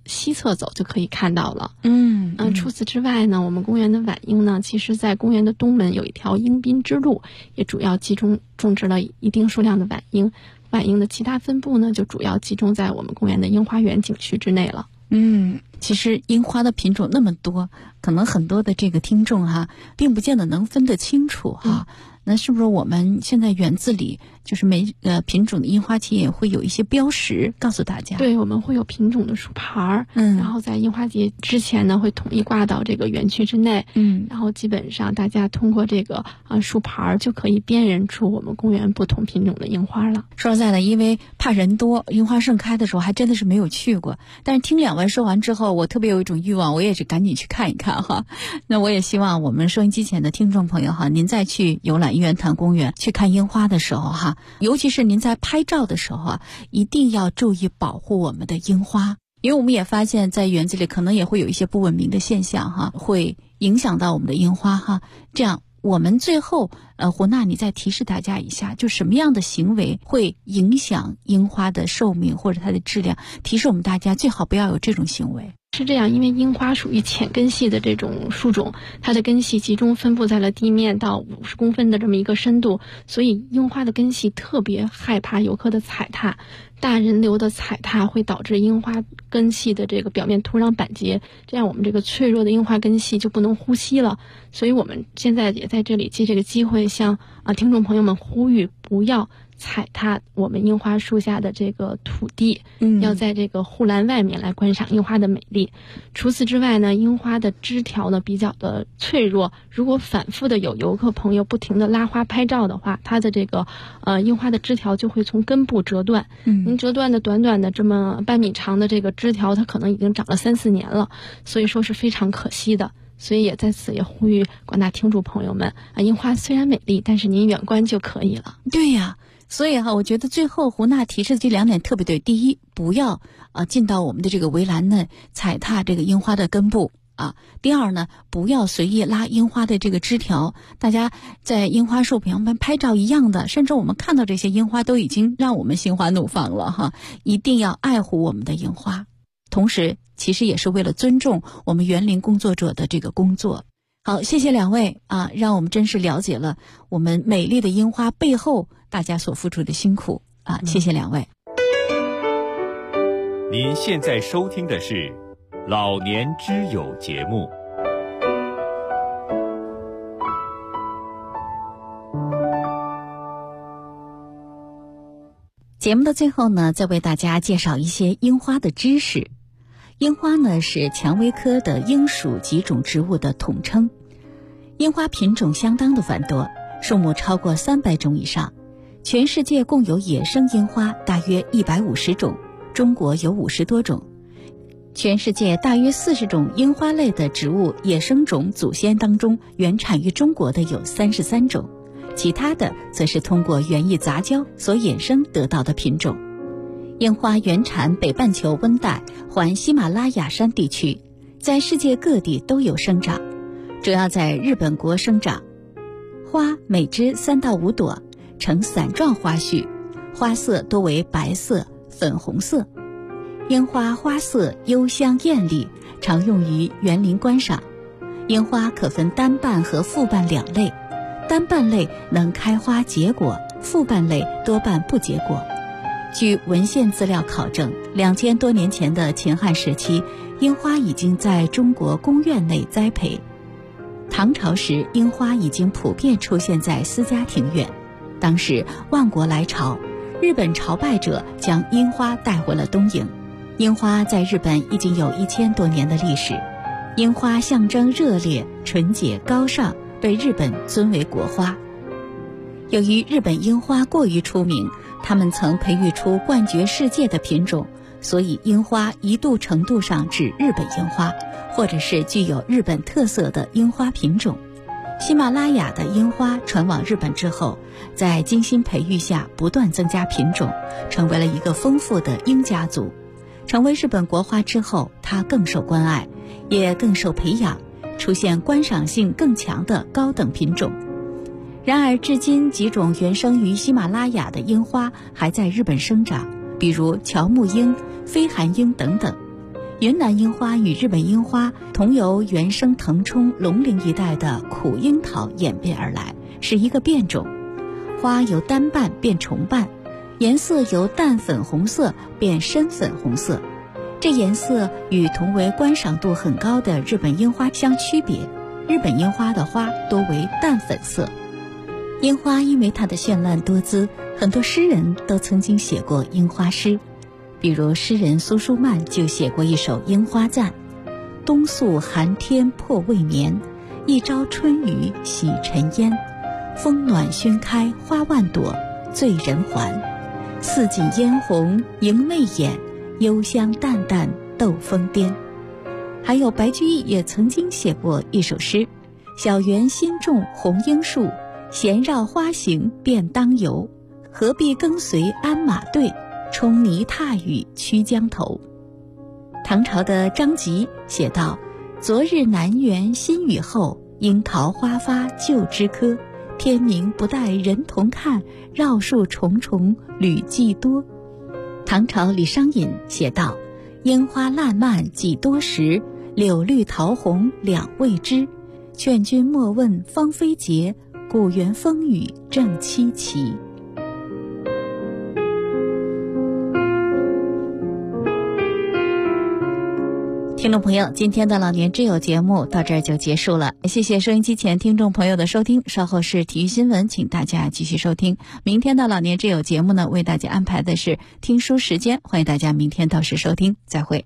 西侧走就可以看到了。除此之外呢，我们公园的晚樱呢，其实在公园的东门有一条樱滨之路，也主要集中种植了一定数量的晚樱。晚樱的其他分布呢，就主要集中在我们公园的樱花园景区之内了。 其实樱花的品种那么多，可能很多的这个听众并不见得能分得清楚那是不是我们现在园子里就是每品种的樱花节也会有一些标识告诉大家？ 对，我们会有品种的树牌然后在樱花节之前呢，会统一挂到这个园区之内。然后基本上大家通过这个树牌就可以辨认出我们公园不同品种的樱花了。 说实在的，因为怕人多，樱花盛开的时候还真的是没有去过。但是听两位说完之后，我特别有一种欲望，我也是赶紧去看一看那我也希望我们收音机前的听众朋友您再去游览玉渊潭公园去看樱花的时候尤其是您在拍照的时候一定要注意保护我们的樱花。因为我们也发现在园子里可能也会有一些不文明的现象会影响到我们的樱花这样我们最后胡娜你再提示大家一下，就什么样的行为会影响樱花的寿命或者它的质量，提示我们大家最好不要有这种行为。 是这样，因为樱花属于浅根系的这种树种，它的根系集中分布在了地面到50公分的这么一个深度，所以樱花的根系特别害怕游客的踩踏。大人流的踩踏会导致樱花根系的这个表面土壤板结，这样我们这个脆弱的樱花根系就不能呼吸了。所以我们现在也在这里借这个机会向听众朋友们呼吁，不要踩踏我们樱花树下的这个土地，要在这个护栏外面来观赏樱花的美丽。除此之外呢，樱花的枝条呢比较的脆弱，如果反复的有游客朋友不停的拉花拍照的话，它的这个樱花的枝条就会从根部折断。您折断的短短的这么半米长的这个枝条，它可能已经长了3-4年了，所以说是非常可惜的。所以也在此也呼吁广大听众朋友们樱花虽然美丽，但是您远观就可以了。 对呀，所以我觉得最后胡娜提示的这2点特别对。第一，不要进到我们的这个围栏呢踩踏这个樱花的根部第二呢，不要随意拉樱花的这个枝条。大家在樱花树旁边拍照一样的，甚至我们看到这些樱花都已经让我们心花怒放了一定要爱护我们的樱花，同时其实也是为了尊重我们园林工作者的这个工作。好，谢谢两位让我们真是了解了我们美丽的樱花背后大家所付出的辛苦谢谢两位。 您现在收听的是老年之友节目。 节目的最后呢，再为大家介绍一些樱花的知识。樱花呢是蔷薇科的樱属几种植物的统称，樱花品种相当的繁多，数目超过300种以上。全世界共有野生樱花大约150种，中国有50多种。全世界大约40种樱花类的植物野生种祖先当中，原产于中国的有33种，其他的则是通过园艺杂交所衍生得到的品种。樱花原产北半球温带环喜马拉雅山地区，在世界各地都有生长，主要在日本国生长。花每枝3到5朵，呈伞状花序，花色多为白色、粉红色。樱花花色幽香艳丽，常用于园林观赏。樱花可分单瓣和复瓣2类，单瓣类能开花结果，复瓣类多半不结果。据文献资料考证，2000多年前的秦汉时期，樱花已经在中国宫苑内栽培。唐朝时，樱花已经普遍出现在私家庭院。当时万国来朝，日本朝拜者将樱花带回了东瀛。樱花在日本已经有1000多年的历史。樱花象征热烈、纯洁、高尚，被日本尊为国花。由于日本樱花过于出名，他们曾培育出冠绝世界的品种，所以樱花一度程度上指日本樱花，或者是具有日本特色的樱花品种。喜马拉雅的樱花传往日本之后，在精心培育下不断增加品种，成为了一个丰富的樱家族。成为日本国花之后，它更受关爱，也更受培养，出现观赏性更强的高等品种。然而至今几种原生于喜马拉雅的樱花还在日本生长，比如乔木樱、飞寒樱等等。 云南樱花与日本樱花同由原生腾冲、龙陵一带的苦樱桃演变而来，是一个变种。花由单瓣变重瓣，颜色由淡粉红色变深粉红色。这颜色与同为观赏度很高的日本樱花相区别，日本樱花的花多为淡粉色。樱花因为它的绚烂多姿，很多诗人都曾经写过樱花诗，比如诗人苏舒曼就写过一首樱花赞：冬宿寒天破未眠，一朝春雨洗尘烟，风暖轩开花万朵，醉人还，似锦嫣红迎媚眼，幽香淡淡斗疯癫。还有白居易也曾经写过一首诗：小园新种红樱树，闲绕花行便当游，何必跟随鞍马队，冲泥踏雨曲江头。唐朝的张籍写道：昨日南园新雨后，樱桃花发旧枝柯，天明不待人同看，绕树重重屡计多。唐朝李商隐写道：樱花烂漫几多时，柳绿桃红两未知，劝君莫问芳菲节，古原风雨正凄凄。听众朋友，今天的老年之友节目到这儿就结束了，谢谢收音机前听众朋友的收听，稍后是体育新闻，请大家继续收听。明天的老年之友节目呢，为大家安排的是听书时间，欢迎大家明天到时收听，再会。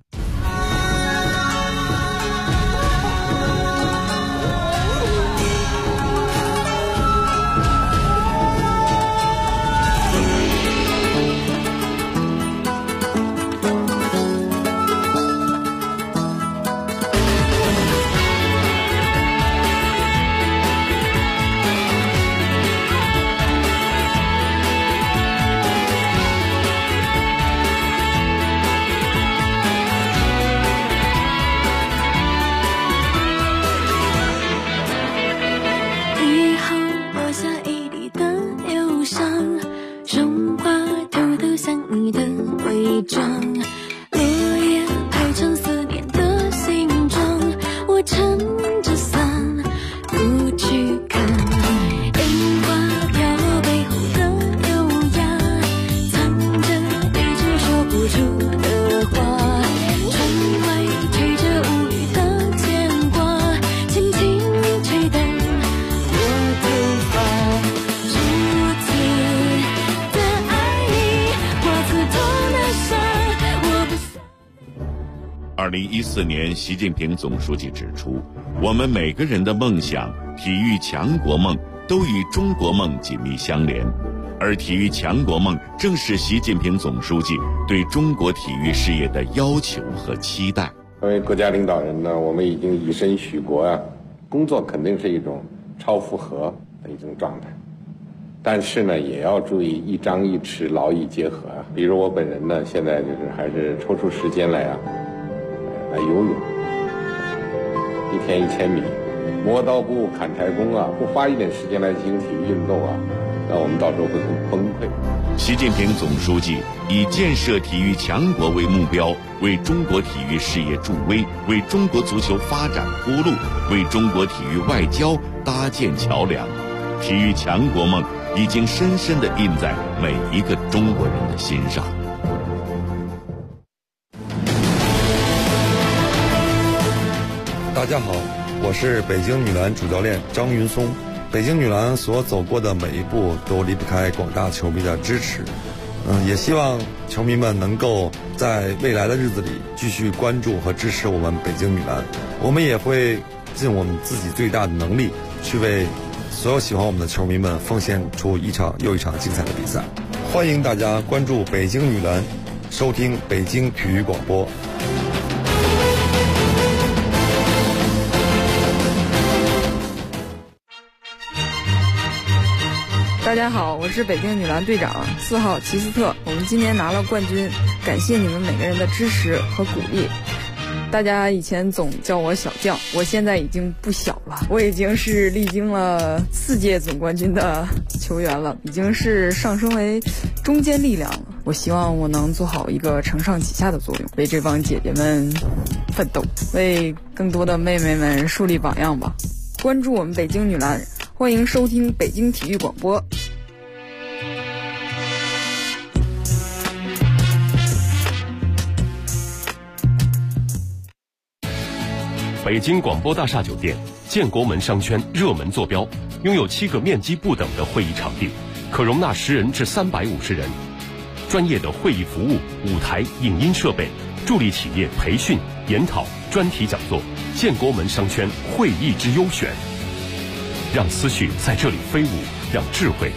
2014年，习近平总书记指出，我们每个人的梦想、体育强国梦都与中国梦紧密相连，而体育强国梦正是习近平总书记对中国体育事业的要求和期待。 作为国家领导人呢，我们已经以身许国啊，工作肯定是一种超负荷的一种状态，但是呢，也要注意一张一弛，劳逸结合啊。比如我本人呢，现在就是还是抽出时间来游泳，一天1000米，磨刀不误砍柴工啊，不花一点时间来进行体育运动啊，那我们到时候会很崩溃。 习近平总书记以建设体育强国为目标，为中国体育事业助威，为中国足球发展铺路，为中国体育外交搭建桥梁。体育强国梦已经深深地印在每一个中国人的心上。 大家好，我是北京女篮主教练张云松。北京女篮所走过的每一步都离不开广大球迷的支持。也希望球迷们能够在未来的日子里继续关注和支持我们北京女篮。我们也会尽我们自己最大的能力，去为所有喜欢我们的球迷们奉献出一场又一场精彩的比赛。欢迎大家关注北京女篮，收听北京体育广播。 大家好，我是北京女篮队长4号齐斯特。我们今年拿了冠军，感谢你们每个人的支持和鼓励。大家以前总叫我小将，我现在已经不小了，我已经是历经了4届总冠军的球员了，已经是上升为中坚力量了。 我希望我能做好一个承上启下的作用，为这帮姐姐们奋斗，为更多的妹妹们树立榜样吧。关注我们北京女篮，欢迎收听北京体育广播。 北京广播大厦酒店建国门商圈热门坐标，拥有7个面积不等的会议场地，可容纳10人至350人。专业的会议服务、舞台、影音设备，助力企业培训、研讨、专题讲座。建国门商圈会议之优选，让思绪在这里飞舞，让智慧